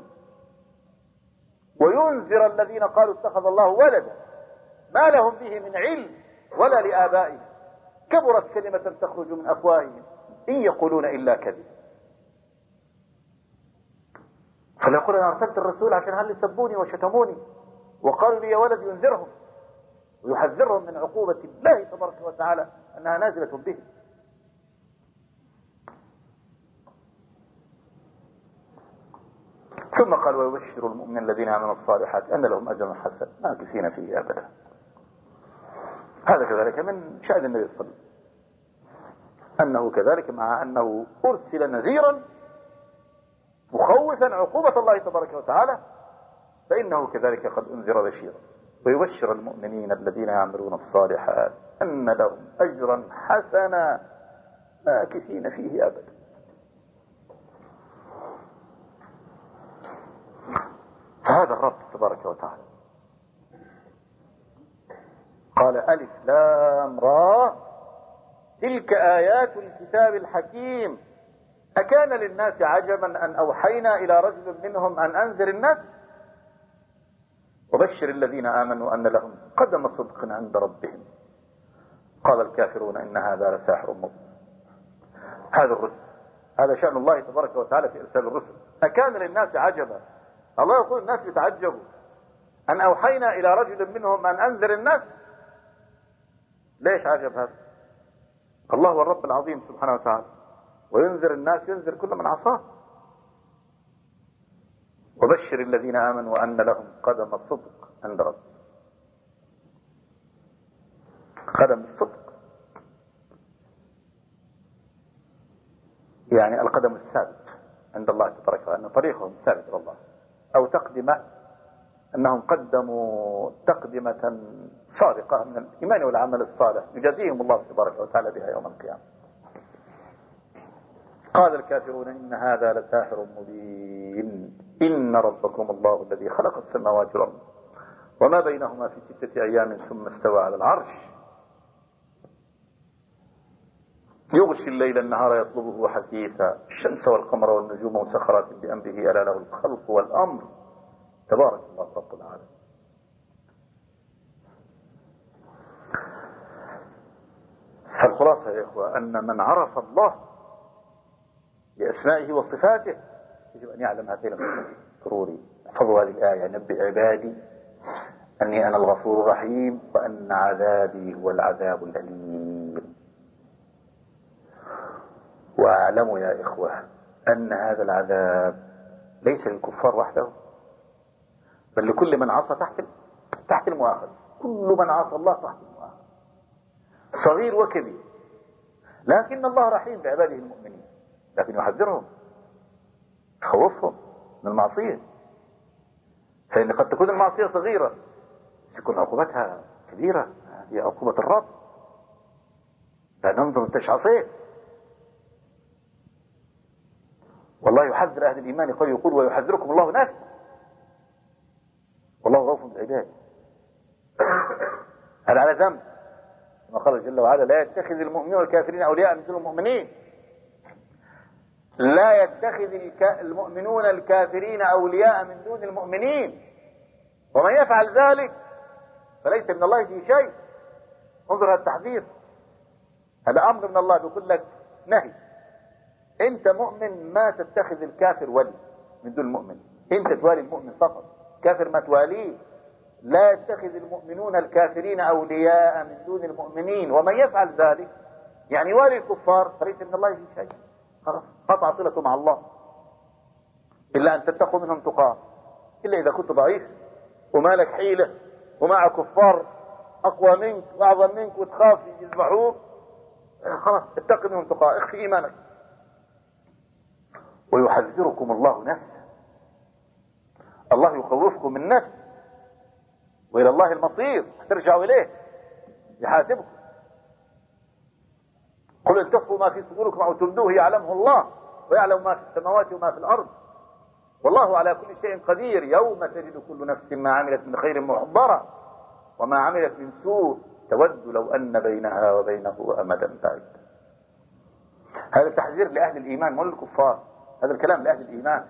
وينذر الذين قالوا اتخذ الله ولدا ما لهم به من علم ولا لآبائهم كبرت كلمة تخرج من أفواههم إن يقولون إلا كذب. فليقول أنا أرسلت الرسول عشان هل سبوني وشتموني وقالوا لي يا ولد، ينذرهم ويحذرهم من عقوبة الله تبارك وتعالى أنها نازلة به. ثم قال ويبشر المؤمنين الذين يعملون الصالحات أن لهم أجرا حسنا ماكثين فيه أبدا. هذا كذلك من شأن النبي صلى الله عليه وسلم، أنه كذلك مع أنه أرسل نذيرا مخوفا عقوبة الله تبارك وتعالى، فإنه كذلك قد أنذر بشيرا. ويبشر المؤمنين الذين يعملون الصالحات أن لهم أجرا حسنا ماكثين فيه أبدا. فهذا الرب تبارك وتعالى قال ألف لام را تلك آيات الكتاب الحكيم أكان للناس عجبا أن أوحينا إلى رجل منهم أن أنذر الناس وبشر الذين آمنوا أن لهم قدم صدق عند ربهم قال الكافرون إن هذا لساحر مبين. هذا الرسل، هذا شأن الله تبارك وتعالى في إرسال الرسل. أكان للناس عجبا، الله يقول الناس يتعجبوا أن أوحينا إلى رجل منهم أن أنذر الناس. ليش عجب هذا؟ الله هو الرب العظيم سبحانه وتعالى، وينذر الناس، ينذر كل من عصاه. وبشر الذين آمنوا أن لهم قدم صدق عند رب. قدم الصدق يعني القدم الثابت عند الله تبارك وتعالى، أن طريقهم ثابت لله. أو تقدمة أنهم قدموا تقدمة صادقة من الإيمان والعمل الصالح يجازيهم الله تبارك وتعالى بها يوم القيامة. قال الكافرون إن هذا لساحر مبين إن ربكم الله الذي خلق السماوات والأرض وما بينهما في ستة أيام ثم استوى على العرش يغشي الليل النهار يطلبه حثيثا الشمس والقمر والنجوم مسخرات بأمره ألا له الخلق والأمر تبارك الله رب العالمين. فالخلاصة يا إخوة أن من عرف الله بأسمائه وصفاته يجب أن يعلم هاتين ضروري. احفظوا هذه الآية: نبئ عبادي أني أنا الغفور الرحيم وأن عذابي هو العذاب الأليم. واعلموا يا إخوة أن هذا العذاب ليس للكفار وحده، بل لكل من عصى تحت تحت المؤاخذة. كل من عصى الله تحت المؤاخذة، صغير وكبير. لكن الله رحيم بعباده المؤمنين، لكن يحذرهم، يخوفهم من المعصية. فإن قد تكون المعصية صغيرة تكون عقوبتها كبيرة. هي عقوبة الرب. لا ننظر انت ايش عصيت. والله يحذر أهل الإيمان، يقول يقول ويحذركم الله نفسه والله رؤوف بالعباد. هذا على ذنب كما قال جل وعلا: لا يتخذ المؤمنون الكافرين أولياء من دون المؤمنين. لا يتخذ المؤمنون الكافرين أولياء من دون المؤمنين، ومن يفعل ذلك فليس من الله في شيء. انظر هذا التحذير، هذا أمر من الله بيقول لك نهي. انت مؤمن ما تتخذ الكافر ولي من دون المؤمن، انت توالي المؤمن فقط، كافر ما تواليه. لا يتخذ المؤمنون الكافرين أولياء من دون المؤمنين، ومن يفعل ذلك يعني والي الكفار فليس من الله في شيء. خلاص قطع صلته مع الله. إلا أن تتقوا منهم تقاه، إلا إذا كنت ضعيف ومالك حيلة ومع كفار اقوى منك واعظم منك وتخاف يذبحوك، خلاص اتق منهم تقى، اخفي ايمانك. ويحذركم الله نفسه، الله يخوفكم من نفسه، والى الله المصير، ترجعوا اليه يحاسبكم. قل ان تخفوا ما في صدوركم او تبدوه يعلمه الله ويعلم ما في السماوات وما في الارض والله على كل شيء قدير. يوم تجد كل نفس ما عملت من خير محضرا وما عملت من سوء تود لو ان بينها وبينه امدا بعيدا. هذا تحذير لاهل الايمان مو للكفار، هذا الكلام لاهل الايمان.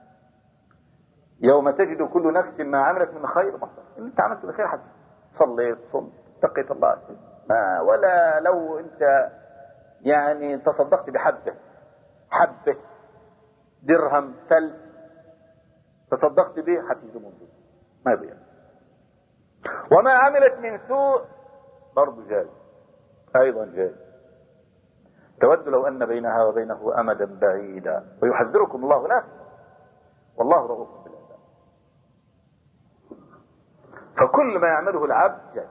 يوم تجد كل نفس ما عملت من خير محضرا، اللي انت عملت بخير حتى صليت صمت اتقيت الله ما، ولا لو انت يعني تصدقت بحبه حبه درهم سلف تصدقت به حتى يزمون به ما يضيع. وما عملت من سوء برضو جاي ايضا جاي تود لو ان بينها وبينه امدا بعيدا ويحذركم الله نفسه والله رؤوف بالعباد. فكل ما يعمله العبد جاي.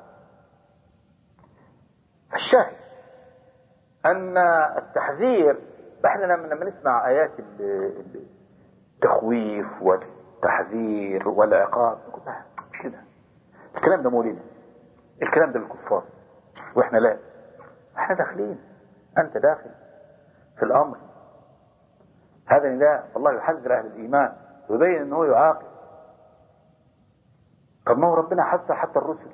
الشاهد ان التحذير، احنا لما نسمع ايات التخويف والتحذير والعقاب مش كده، الكلام ده مولينا، الكلام ده للكفار واحنا لا، احنا داخلين، انت داخل في الامر. هذا نداء الله يحذر اهل الايمان ويبين انه يعاقب. طب ما هو ربنا حث حتى الرسل،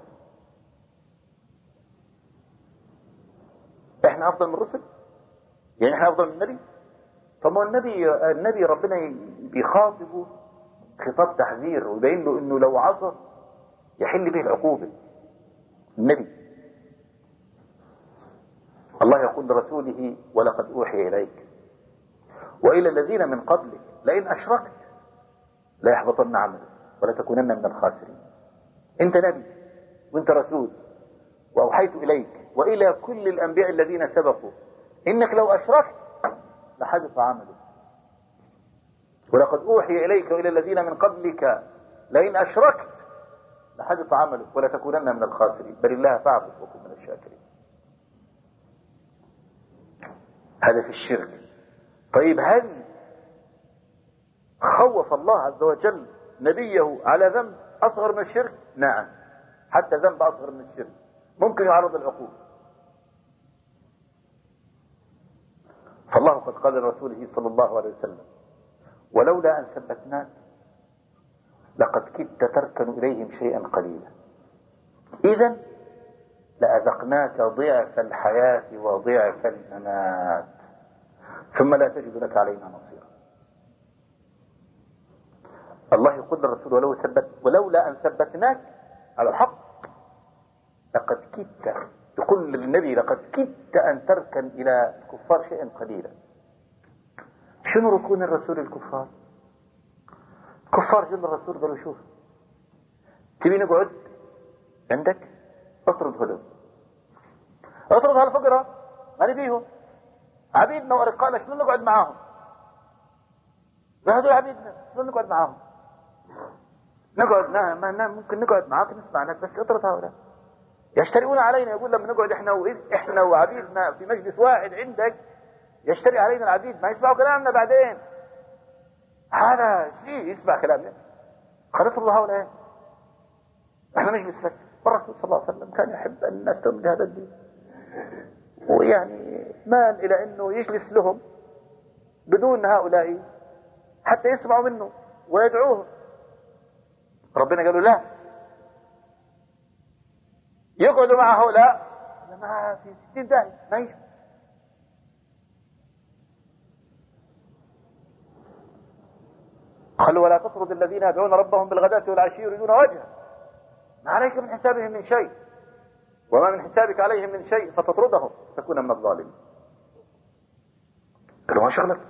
احنا افضل من الرسل؟ يعني احنا افضل من النبي؟ طب ما النبي النبي ربنا بيخاطبه خطاب تحذير ويبين له انه لو عصى يحل به العقوبة. النبي الله يقول لرسوله ولقد اوحي اليك والى الذين من قبلك لئن اشركت لا يحبطن عملك ولا تكونن من الخاسرين. انت نبي وانت رسول واوحيت اليك والى كل الانبياء الذين سبقوا انك لو اشركت لحدث عملك ولقد اوحي اليك والى الذين من قبلك لئن اشركت لحدث عملك ولا تكونن من الخاسرين بل الله فاعبد وكن من الشاكرين. هذا في الشرك. طيب هل خوف الله عز وجل نبيه على ذنب اصغر من الشرك؟ نعم، حتى ذنب اصغر من الشرك ممكن يعرض العقوبة. فالله قد قال لرسوله صلى الله عليه وسلم ولولا ان ثبتناك لقد كدت تركن اليهم شيئا قليلا اذا لاذقناك ضعف الحياة وضعف الممات ثم لا تجد لك علينا نصيرا. الله يقول للرسول ولو ثبت ولولا ان ثبتناك على الحق لقد كدت، يقول للنبي لقد كدت ان تركن الى الكفار شيئا قليلا. شنو ركون الرسول الكفار؟ كفار جل الرسول قالوا شوف تبي نقعد عندك اطرد هدوء اطرد هالفقراء ما نبيهم عبيدنا ورقانا شنو نقعد معاهم؟ هذول عبيدنا شنو نقعد معاهم؟ نقعد نعم ما نعم ممكن نقعد معاك نسمع لك بس اطرد هؤلاء يشترئون علينا. يقول لما نقعد احنا و... احنا وعبيدنا في مجلس واحد عندك يشتري علينا العبيد ما يسمعوا كلامنا بعدين. هذا شيء يسمع كلامنا خلاص الله هؤلاء احنا مجلس لك. والرسول صلى الله عليه وسلم كان يحب ان الناس تؤمن بهذا الدين ويعني مال الى انه يجلس لهم بدون هؤلاء حتى يسمعوا منه ويدعوهم. ربنا قالوا لا يقعدوا مع هؤلاء ما في ستين داعي ما يجوا. قالوا ولا تطرد الذين يدعون ربهم بالغداة والعشي يريدون وجهه ما عليك من حسابهم من شيء وما من حسابك عليهم من شيء فتطردهم تكون من الظالمين. قالوا ما شغلك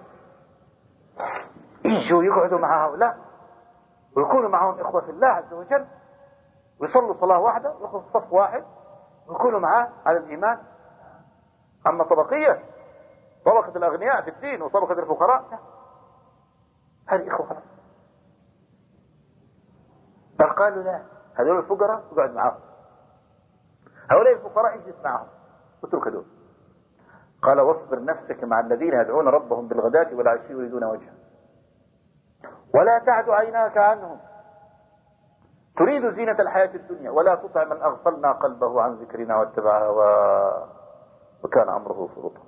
يجوا يقعدوا مع هؤلاء ويكونوا معهم إخوة في الله عز وجل ويصلوا صلاة واحدة ويأخذوا صف واحد ويكونوا معاه على الإيمان. أما طبقية طبقة الأغنياء في الدين وطبقة الفقراء هذه إخوة خلاص. بل قالوا لا هذول الفقراء اقعد معهم، هؤلاء الفقراء اجلس معهم اترك دول. قال واصبر نفسك مع الذين يدعون ربهم بالغداة والعشي يريدون وجهه ولا تعد عيناك عنهم تريد زينة الحياة الدنيا ولا تطع من أغفلنا قلبه عن ذكرنا واتبع هواه وكان أمره فرطا.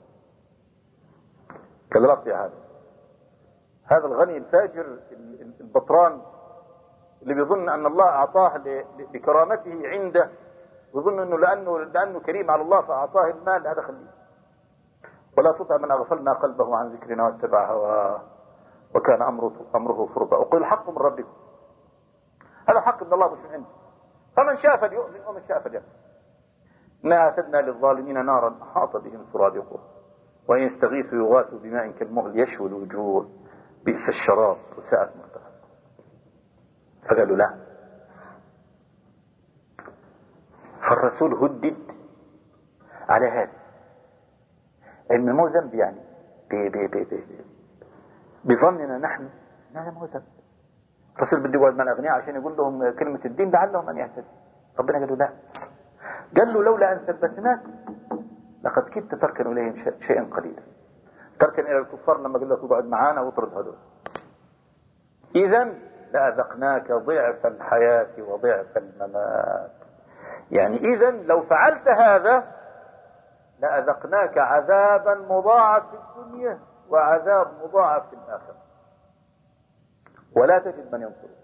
كالرقي هذا هذا الغني الفاجر البطران اللي بيظن أن الله أعطاه لكرامته عنده، ويظن أنه لأنه, لأنه كريم على الله فأعطاه المال، هذا خليه. ولا تطع من أغفلنا قلبه عن ذكرنا واتبع هواه وكان أمره, أمره فرطا. وقل الحق من ربكم، هذا حق من الله مش من عنده، فمن شاء فليؤمن ومن شاء فليكفر. إنا أعتدنا للظالمين نارا أحاط بهم سرادقها وإن يستغيثوا يغاثوا بماء كالمهل يشوي الوجوه بئس الشراب وساءت مرتفقا. فقالوا لا. فالرسول هدد على هذا إن مو ذنب، يعني بي بي بي بي بظننا نحن هذا مو ذنب. الرسول بده يقعد مع الأغنياء عشان يقول لهم كلمة الدين لعلهم أن يهتدوا. ربنا قال له لا، قال له لولا أن ثبتناك لقد كدت تركن إليهم شيئا قليلا. تركن إلى الكفار لما قال لك اقعد معانا واطرد هذول. إذن لأذقناك ضعف الحياة وضعف الممات. يعني إذن لو فعلت هذا لأذقناك عذابا مضاعف في الدنيا وعذاب مضاعف في الآخرة ولا تجد من ينصرك.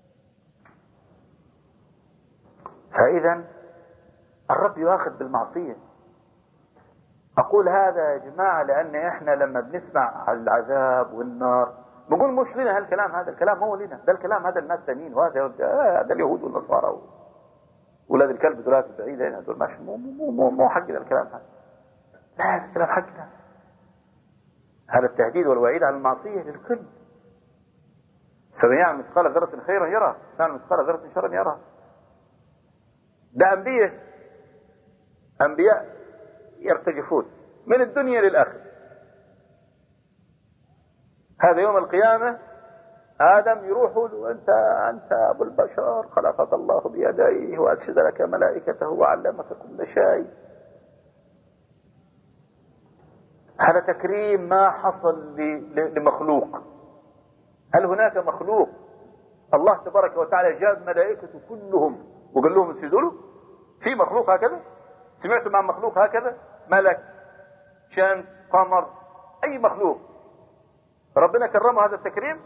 فإذا الرب يؤاخذ بالمعصية. أقول هذا يا جماعة لأن إحنا لما بنسمع العذاب والنار بنقول مش لنا هالكلام، هذا الكلام هو لنا، ده الكلام هذا الناس تانيين، وهذا هذا اليهود والنصارى ولاد الكلب دولات البعيدة هذول ماشي، مو مو مو مو حقنا الكلام هذا. لا، هذا الكلام حقنا. هذا التهديد والوعيد على المعصية للكل. فمن يعمل مثقال ذرة خيرا يرى، كان مثقال ذرة شرا يرى. ده أنبياء أنبياء يرتجفون من الدنيا للآخرة. هذا يوم القيامة آدم يروح له أنت أنت أبو البشر خلقك الله بيديه وأسجد لك ملائكته وعلمك كل شيء. هذا تكريم ما حصل لمخلوق. هل هناك مخلوق الله تبارك وتعالى جاب ملائكته كلهم وقال لهم اسجدوا له؟ في مخلوق هكذا؟ سمعتم عن مخلوق هكذا؟ ملك، شمس، قمر، أي مخلوق ربنا كرمه هذا التكريم؟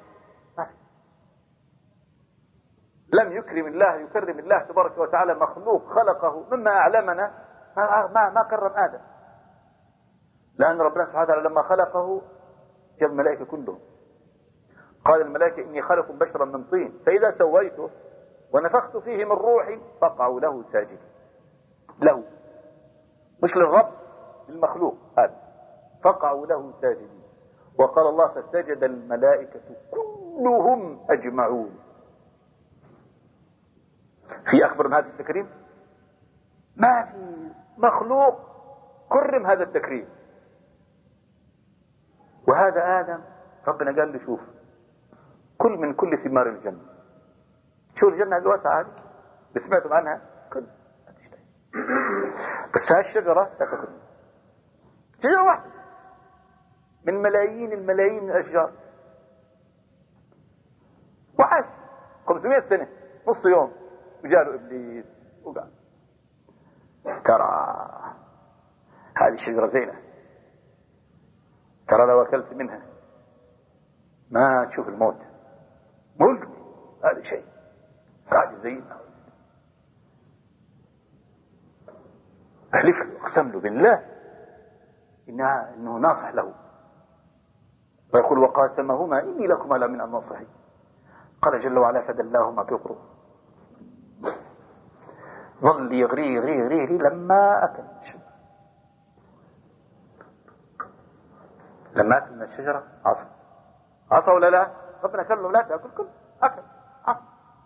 لم يكرم الله يكرم الله تبارك وتعالى مخلوق خلقه مما أعلمنا ما, ما, ما كرم آدم، لأن ربنا سبحانه وتعالى لما خلقه جاب الملائكة كلهم. قال الملائكة إني خلق بشرا من طين فإذا سويته ونفخت فيه من روحي فقعوا له ساجدين. له مش للرب، للمخلوق هذا فقعوا له ساجدين. وقال الله فسجد الملائكة كلهم أجمعون. في أكبر من هذا التكريم؟ ما في مخلوق كرم هذا التكريم. وهذا آدم ربنا قال له شوف كل من كل ثمار الجنة. شو الجنة الواسعة هذه اللي سمعتم عنها؟ كل بس هذه الشجرة لا تأكل، شجرة واحدة من ملايين الملايين من الأشجار، وعاش خمسمائة سنة نص يوم وجاله إبليس وقال ترى هذه الشجرة زينة، ترى لو أكلت منها ما تشوف الموت، ملك هذا شيء قاعد يزينها. أحلف له أقسم له بالله إنها إنه ناصح له، ويقول وقاسمهما إني لكما لمن الناصحين. قال جل وعلا فدلاهما بغرور ظل يغري يغري يغري, يغري لما أكل الشجرة. لما أكل من الشجرة عصى عصى ولا لا؟ ربنا قال له لا تأكل، كل أكل عصى.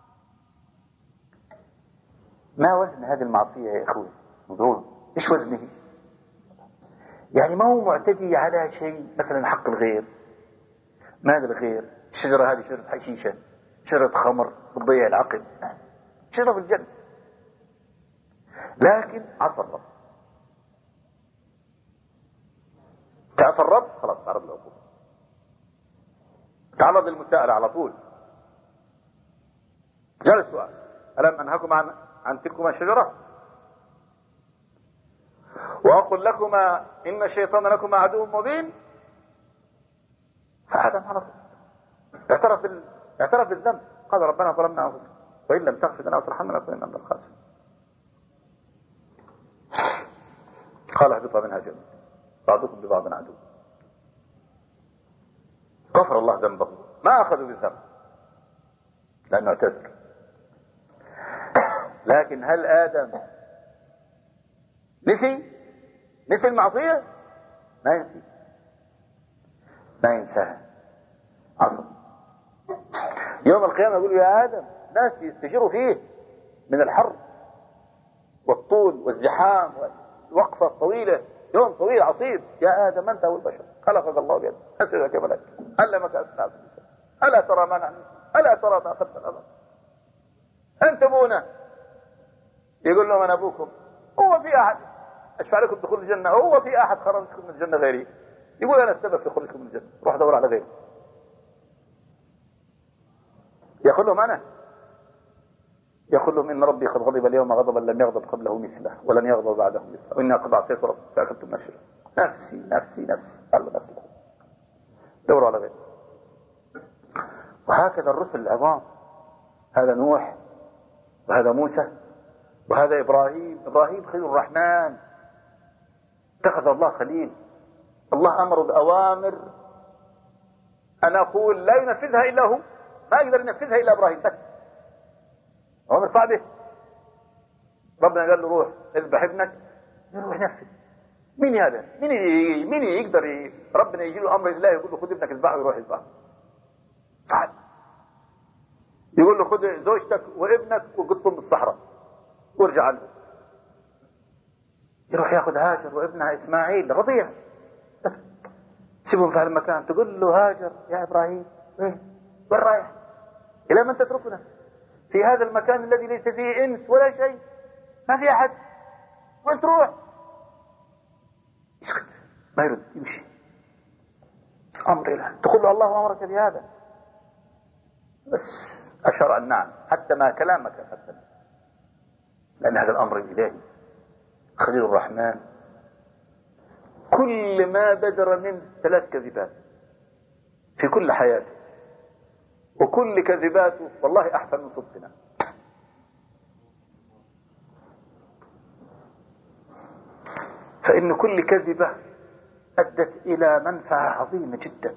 ما وزن هذه المعصية يا إخوة؟ انظروا إيش وزنه. يعني ما هو معتدي على شيء مثلا حق الغير، ماذا الغير؟ الشجرة هذه شجرة حشيشة، شجرة خمر بتضيع العقل، شجرة في الجنة لكن عصى الرب. تعصى الرب خلاص تعرض للعقوبة، تعرض للمساءلة على طول. جاء السؤال: ألم أنهكم عن عن تلكما الشجرة وأقول لكما إن الشيطان لكما عدو مبين؟ فآدم على طول اعترف بال... اعترف بالذنب، قال ربنا ظلمنا أنفسنا وإن لم تغفر لنا وترحمنا لنكونن من الخاسرين. قال اهبطوا منها جميعا بعضكم ببعض عدو. غفر الله ذنبه، ما أخذوا بالذنب لأنه اعتذر. لكن هل آدم نسي نسي المعصية؟ ما ينسي، ما ينساها، عصر. يوم القيامة يقول يا آدم ناس يستجروا فيه من الحر والطول والزحام والوقفة الطويلة، يوم طويل عصيب. يا آدم أنت والبشر خلقك الله بيده أسرك ملك علمك أسماء ألا ترى ما نحن ألا ترى ما أخذت الأمر أنت أبونا. يقول لهم أنا أبوكم. هو في أحد أشفع لكم دخول الجنة؟ هو في أحد خرجكم من الجنة غيري؟ يقول أنا السبب في خروجكم من الجنة، روح دور على غيري. يقول لهم أنا، يقول لهم إن ربي قد غضب اليوم غضبا لم يغضب قبله مثله ولن يغضب بعده مثله وإني قد عصيت ربي فأخذت من الشرك. نفسي نفسي نفسي قال نفسي، دوروا على غيري. وهكذا الرسل العظام، هذا نوح وهذا موسى وهذا إبراهيم. إبراهيم خليل الرحمن، اتخذ الله خليل. الله أمر بأوامر أنا أقول لا ينفذها إلا هو، ما يقدر ينفذها إلا إبراهيم بس. أوامر صعبة. ربنا قال له روح اذبح ابنك، يروح ينفذ. مين هذا؟ مين مين يقدر ي... ربنا يجي له أمر الله يقول له خذ ابنك اذبحه ويروح يذبحه؟ صعب. يقول له خذ زوجتك وابنك وقطهم بالصحراء وارجع عنه. يروح ياخذ هاجر وابنها اسماعيل رضيع سيبهم في هالمكان. تقول له هاجر يا ابراهيم وين وين رايح؟ الى من تتركنا في هذا المكان الذي ليس فيه انس ولا شيء، ما في احد، وين تروح؟ يسكت ما يرد يمشي. امر اله. تقول له الله امرك بهذا؟ بس اشار ان نعم، حتى ما كلامك حتى، لان هذا الامر الالهي. خليل الرحمن كل ما بدر منه ثلاث كذبات في كل حياته، وكل كذباته والله احسن من صدقنا. فإن كل كذبة أدت إلى منفعة عظيمة جدا.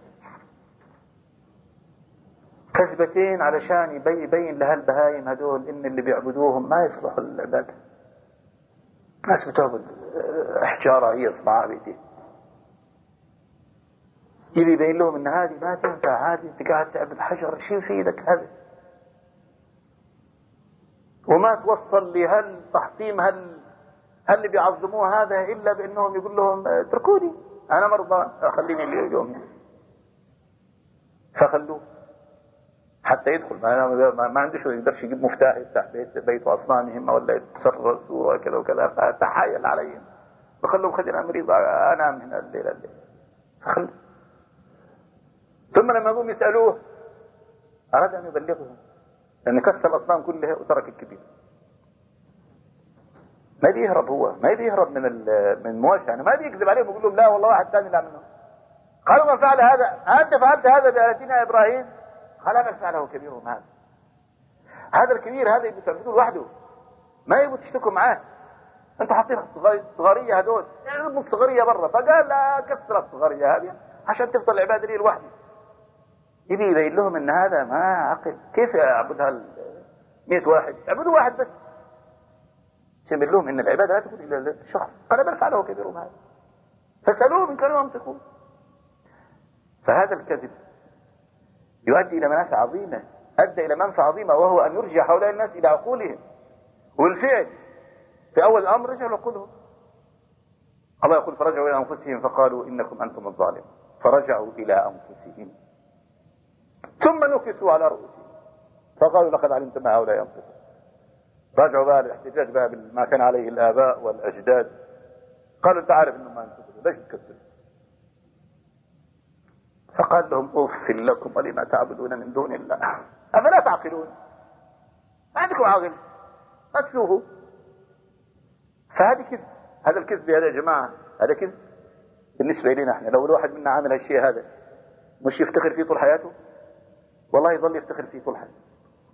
كذبتين علشان يبين لها البهايم هدول إن اللي بيعبدوهم ما يصلحوا للعبادة. ناس بتعبد حجارة هي صنعها بيديه، يبي يبين لهم إن هذه ما تنفع، عادي أنت قاعد تعبد حجر، شيل في إيدك هذا. وما توصل لهالتحطيم هل هل اللي بيعظموه هذا إلا بأنهم يقول لهم اتركوني أنا مرضى خليني اليوم، فخلوه حتى يدخل. ما, ما, ما عنده شو يقدرش يجيب مفتاح يفتح بيت بيت أصنامهم ولا يتسرر صورة كذا وكذا، فتحايل عليهم وخلوهم خلينا مريض أنام هنا الليلة الليلة فخلوا. ثم لما يقوم يسألوه أراد أن يبلغهم، لأن كسر الأصنام كلها وترك الكبير. ما بيهرب هو، ما بيهرب من من المواجهة، يعني ما بيكذب عليهم ويقول لهم لا والله واحد ثاني لا منهم. قالوا من فعل هذا؟ أنت فعلت هذا بآلتنا يا إبراهيم؟ قال من فعله كبيرهم هذا. هذا الكبير هذا يبقى تعبدوه لوحده، ما يبقوا تشتكوا معاه. أنتوا حاطين الصغارية هذول، ارموا الصغارية برا. فقال لا كسر الصغارية هذه عشان تفضل العبادة لي لوحدي. يبي يبين لهم ان هذا ما عقل. كيف يعبد هال مئة واحد؟ يعبدوا واحد بس. يبين لهم ان العبادة لا تكون الا الشخص. قال بل فعله كبيرهم هذا فسألوه ان كانوا ينطقون. فهذا الكذب يؤدي الى منافع عظيمة، ادى الى منفعة عظيمة، وهو ان يرجع هؤلاء الناس الى عقولهم. والفعل في اول الامر رجعوا لعقولهم. الله يقول فرجعوا الى انفسهم فقالوا انكم انتم الظالمون، فرجعوا الى انفسهم ثم نكسوا على رؤوسهم فقالوا لقد علمت ما هؤلاء ينطقون. راجعوا بقى الاحتجاج بقى بما كان عليه الآباء والأجداد. قالوا أنت عارف إنه ما ينتبه ليش تكذب؟ فقال لهم أوف لكم ولما تعبدون من دون الله أفلا تعقلون؟ ما عندكم عقل، ما تشوفوا. فهذه كذب، هذا الكذب هذا يا جماعة، هذا كذب بالنسبة إلينا احنا. لو الواحد منا عامل هالشيء هذا مش يفتخر فيه طول حياته؟ والله يظل يفتخر فيه طول حياته.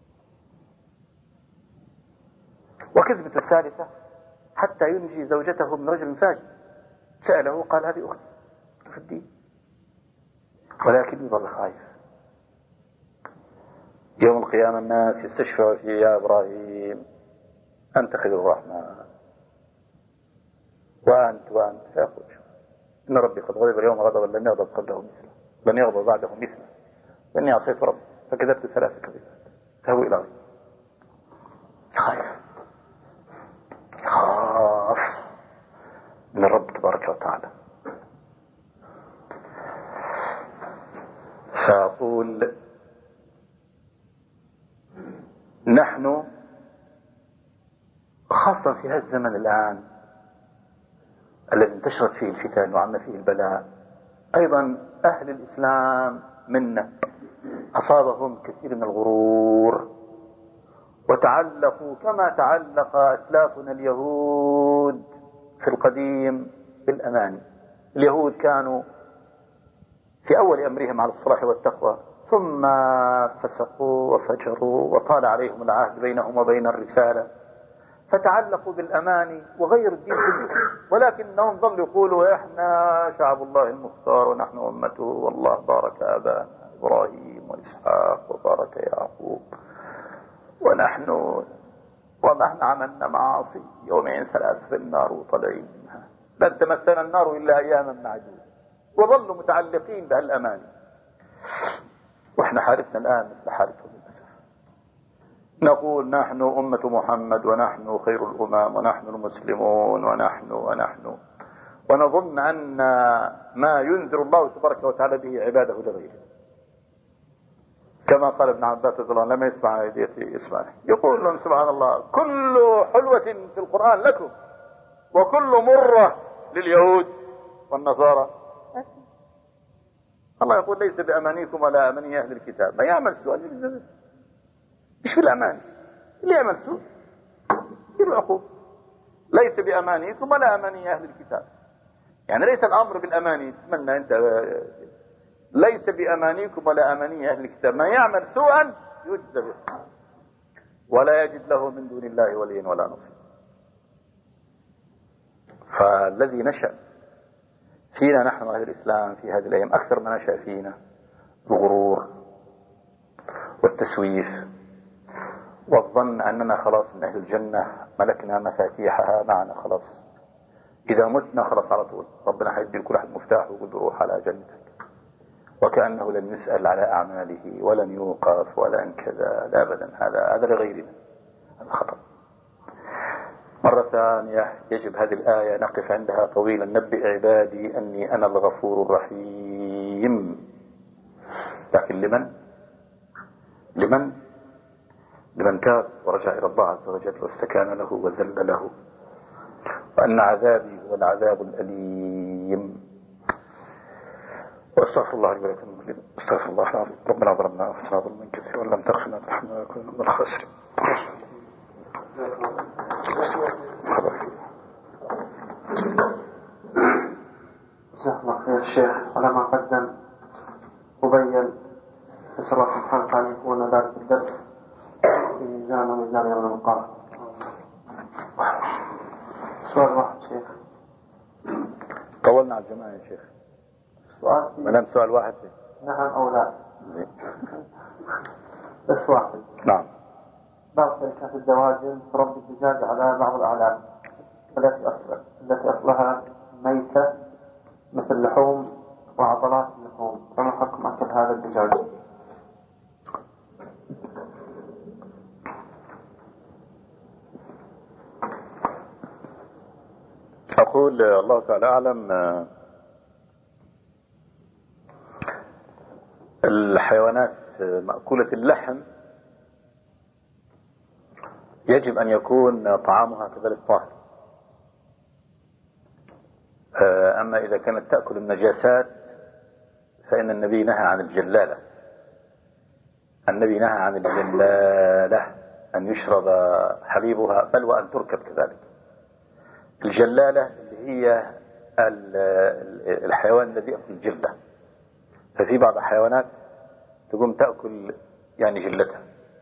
وكذبة الثالثة حتى ينجي زوجته من رجل فاجر سأله قال هذه أختي في الدين، ولكن يظل خايف. يوم القيامة الناس يستشفعوا فيه يا إبراهيم أنت خير الرحمن وأنت وأنت، فيقول إن ربي قد غضب اليوم غضبا لن يغضب قبله مثله لن يغضب بعده مثله وإني عصيت ربي فكذبت ثلاث كذبات فهو إلى غير. خايف خاف من الرب تبارك وتعالى. فأقول نحن خاصة في هذا الزمن الآن الذي انتشرت فيه الفتن وعم فيه البلاء، أيضا أهل الإسلام منا أصابهم كثير من الغرور وتعلقوا كما تعلق أسلافنا اليهود في القديم بالأماني. اليهود كانوا في أول أمرهم على الصلاح والتقوى ثم فسقوا وفجروا وطال عليهم العهد بينهم وبين الرسالة فتعلقوا بالأماني وغير الدين كله، ولكنهم ظلوا يقولوا احنا شعب الله المختار ونحن أمته والله بارك آباءنا إبراهيم وإسحاق وبارك يعقوب ونحن ونحن عملنا معاصي يومين ثلاثة في النار وطلعين منها لن تمسنا النار إلا أياما معدودة، وظلوا متعلقين بهالأماني. واحنا حالتنا الآن مثل حالتهم للأسف، نقول نحن أمة محمد ونحن خير الأمم ونحن المسلمون ونحن ونحن ونظن أن ما ينذر الله تبارك وتعالى به عباده لغيره. كما قال ابن عباس رضي الله عنه لما يسمع ايديتي يسمع، يقول لهم سبحان الله كل حلوة في القرآن لكم وكل مرة لليهود والنصارى. الله يقول ليس بأمانيكم ولا أماني أهل الكتاب، ما يعمل سوء مش في الأمان، اللي يعمل سوء يصير عقوبة. ليس بأمانيكم ولا أماني أهل الكتاب، يعني ليس الأمر بالأماني تتمنى أنت، ليس بأمانيكم ولا أماني أهل الكتاب، ما يعمل سوءا يجزى به ولا يجد له من دون الله وليا ولا نصير. فالذي نشأ فينا نحن أهل الإسلام في هذه الأيام أكثر ما نشأ فينا الغرور والتسويف والظن أننا خلاص من أهل الجنة ملكنا مفاتيحها معنا خلاص، إذا متنا خلاص على طول ربنا حيدي لكل واحد مفتاح ويقول روح على جنتك، وكأنه لن يسأل على أعماله ولن يوقف ولن كذا. لا أبدا، هذا هذا لغيرنا، هذا خطأ. مرة ثانية يجب هذه الآية نقف عندها طويلا. نبئ عبادي أني أنا الغفور الرحيم، لكن لمن لمن لمن تاب ورجع إلى الله عز وجل واستكان له وذل له، وأن عذابي هو العذاب الأليم. واستغفر الله لي ولكم من كل استغفر الله العظيم. ربنا ظلمنا أنفسنا ظلما كثيرا وإن لم تغفر لنا وترحمنا لنكن من الخاسرين. جزاك الله خير الشيخ على ما قدم وبين. نسأل الله سبحانه وتعالى يكون ذلك الدرس في ميزان وميزان يوم القيامة. سؤال واحد شيخ. طولنا على الجماعة يا شيخ. سؤال ما سؤال واحد شيخ. نعم أو لا؟ بس واحد. نعم. بعض شركات الدواجن تربي الدجاج على بعض الأعلام التي أصل التي أصلها ميتة مثل لحوم وعضلات اللحوم، فما حكم أكل هذا الدجاج؟ أقول الله تعالى أعلم. الحيوانات مأكولة اللحم يجب أن يكون طعامها كذلك طاهر. أما إذا كانت تأكل النجاسات فإن النبي نهى عن الجلالة. النبي نهى عن الجلالة أن يشرب حليبها بل وأن تركب كذلك. الجلالة اللي هي الحيوان الذي يأكل الجلة، ففي بعض الحيوانات تقوم تأكل يعني جلتها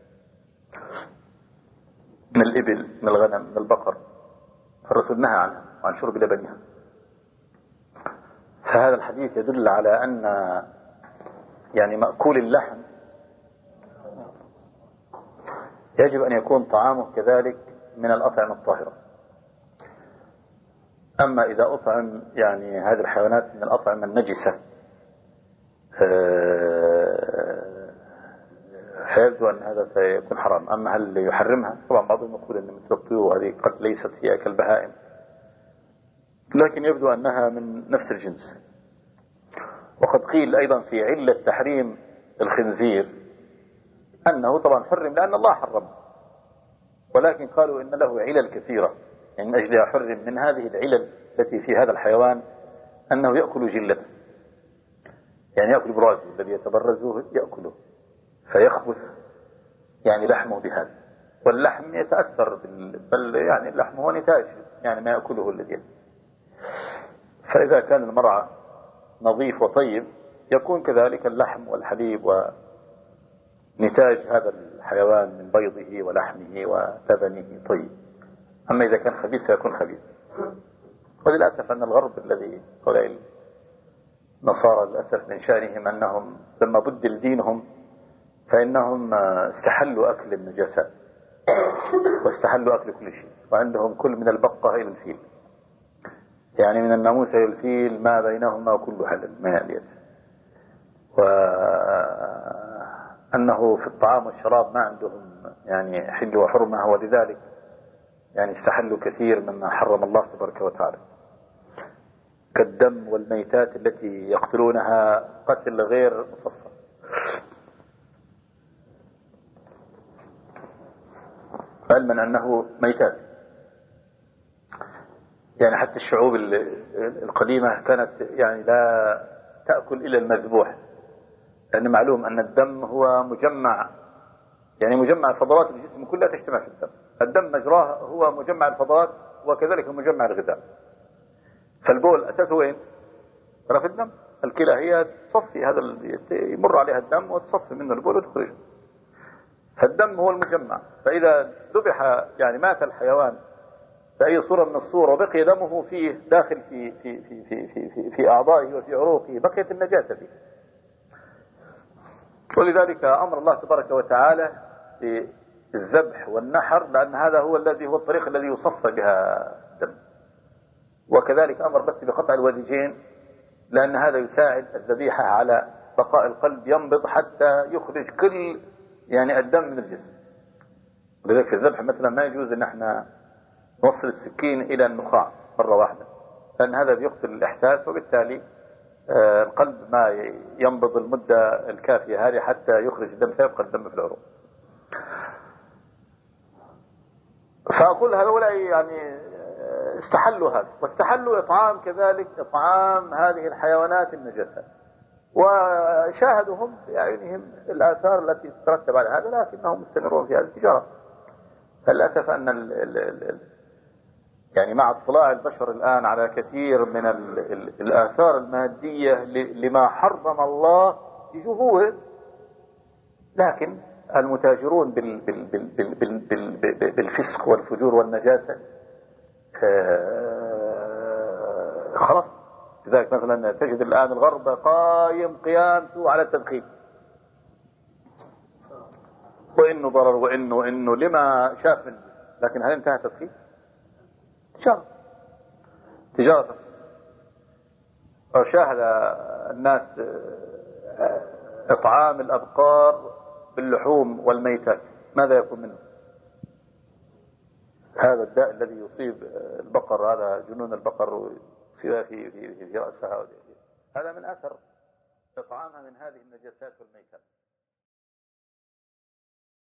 من الإبل، من الغنم، من البقر، فالرسول نهى عنها وعن شرب لبنها. فهذا الحديث يدل على أن يعني مأكول اللحم يجب أن يكون طعامه كذلك من الأطعمة الطاهرة. أما إذا أطعم يعني هذه الحيوانات من الأطعمة النجسة فيبدو أن هذا سيكون حرام. أما هل يحرمها؟ طبعا بعضهم يقول أن مثل الطيور هذه قد ليست هي كالبهائم، لكن يبدو أنها من نفس الجنس. وقد قيل أيضا في علة تحريم الخنزير أنه طبعا حرم لأن الله حرمه، ولكن قالوا إن له علل كثيرة، يعني من أجلها حرم. من هذه العلل التي في هذا الحيوان أنه يأكل جلته، يعني يأكل برازه الذي يتبرزه يأكله فيخبث يعني لحمه بهذا، واللحم يتأثر بال... بل يعني اللحم هو نتاج يعني ما يأكله الذي. فإذا كان المرعى نظيف وطيب يكون كذلك اللحم والحليب ونتاج هذا الحيوان من بيضه ولحمه ولبنه طيب. أما إذا كان خبيث فيكون خبيث. وللأسف أن الغرب الذي هؤلاء النصارى للأسف من شأنهم أنهم لما بدل دينهم فإنهم استحلوا أكل النجاسات واستحلوا أكل كل شيء، وعندهم كل من البقة إلى الفيل، يعني من الناموس إلى الفيل ما بينهما كل حلال من اليد. وأنه في الطعام والشراب ما عندهم يعني حل وحرمة، ولذلك يعني استحلوا كثير مما حرم الله تبارك وتعالى كالدم والميتات التي يقتلونها قتل غير مصفى. علما أنه ميتات، يعني حتى الشعوب القديمة كانت يعني لا تأكل إلا المذبوح، لأن معلوم أن الدم هو مجمع، يعني مجمع الفضلات الجسم كلها تجتمع في الدم. الدم مجراه هو مجمع الفضلات وكذلك مجمع الغذاء. فالبول أساسه وين؟ ترى في الدم. الكلى هي تصفي هذا، يمر عليها الدم وتصفي منه البول وتخرجه. فالدم هو المجمع. فإذا ذبح يعني مات الحيوان بأي صورة من الصور وبقي دمه فيه داخل في في في في في, في, في أعضائه وفي عروقه بقيت النجاسة فيه. ولذلك أمر الله تبارك وتعالى بالذبح والنحر، لأن هذا هو الذي هو الطريق الذي يصفى بها الدم. وكذلك أمر بس بقطع الوديجين، لأن هذا يساعد الذبيحة على بقاء القلب ينبض حتى يخرج كل يعني الدم من الجسم. ولذلك في الذبح مثلا ما يجوز ان احنا نوصل السكين الى النخاع مرة واحدة، لأن هذا بيقتل الإحساس، وبالتالي آه القلب ما ينبض المدة الكافية هذه حتى يخرج الدم فيبقى الدم في العروق. فأقول هؤلاء يعني استحلوا هذا، واستحلوا إطعام كذلك إطعام هذه الحيوانات النجسة، وشاهدوا هم بأعينهم الآثار التي تترتب على هذا، لكنهم مستمرون في هذه التجارة. فللأسف أن ال ال ال يعني مع اطلاع البشر الآن على كثير من ال ال الآثار المادية لما حرم الله يشوفوه، لكن المتاجرون بال بال بال بال بال بال بالفسق والفجور والنجاسة خلاص. لذلك مثلا تجد الآن الغرب قائم قيامته على التدخين، وإنه ضرر وإنه وإنه لما شاف منه، لكن هل انتهى التدخين؟ تجارة تجارة. وشاهد الناس إطعام الأبقار باللحوم والميتات، ماذا يكون منه؟ هذا الداء الذي يصيب البقر، هذا جنون البقر ويصيب في في في رأسها، هذا من أثر إطعامها من هذه النجاسات والميتات.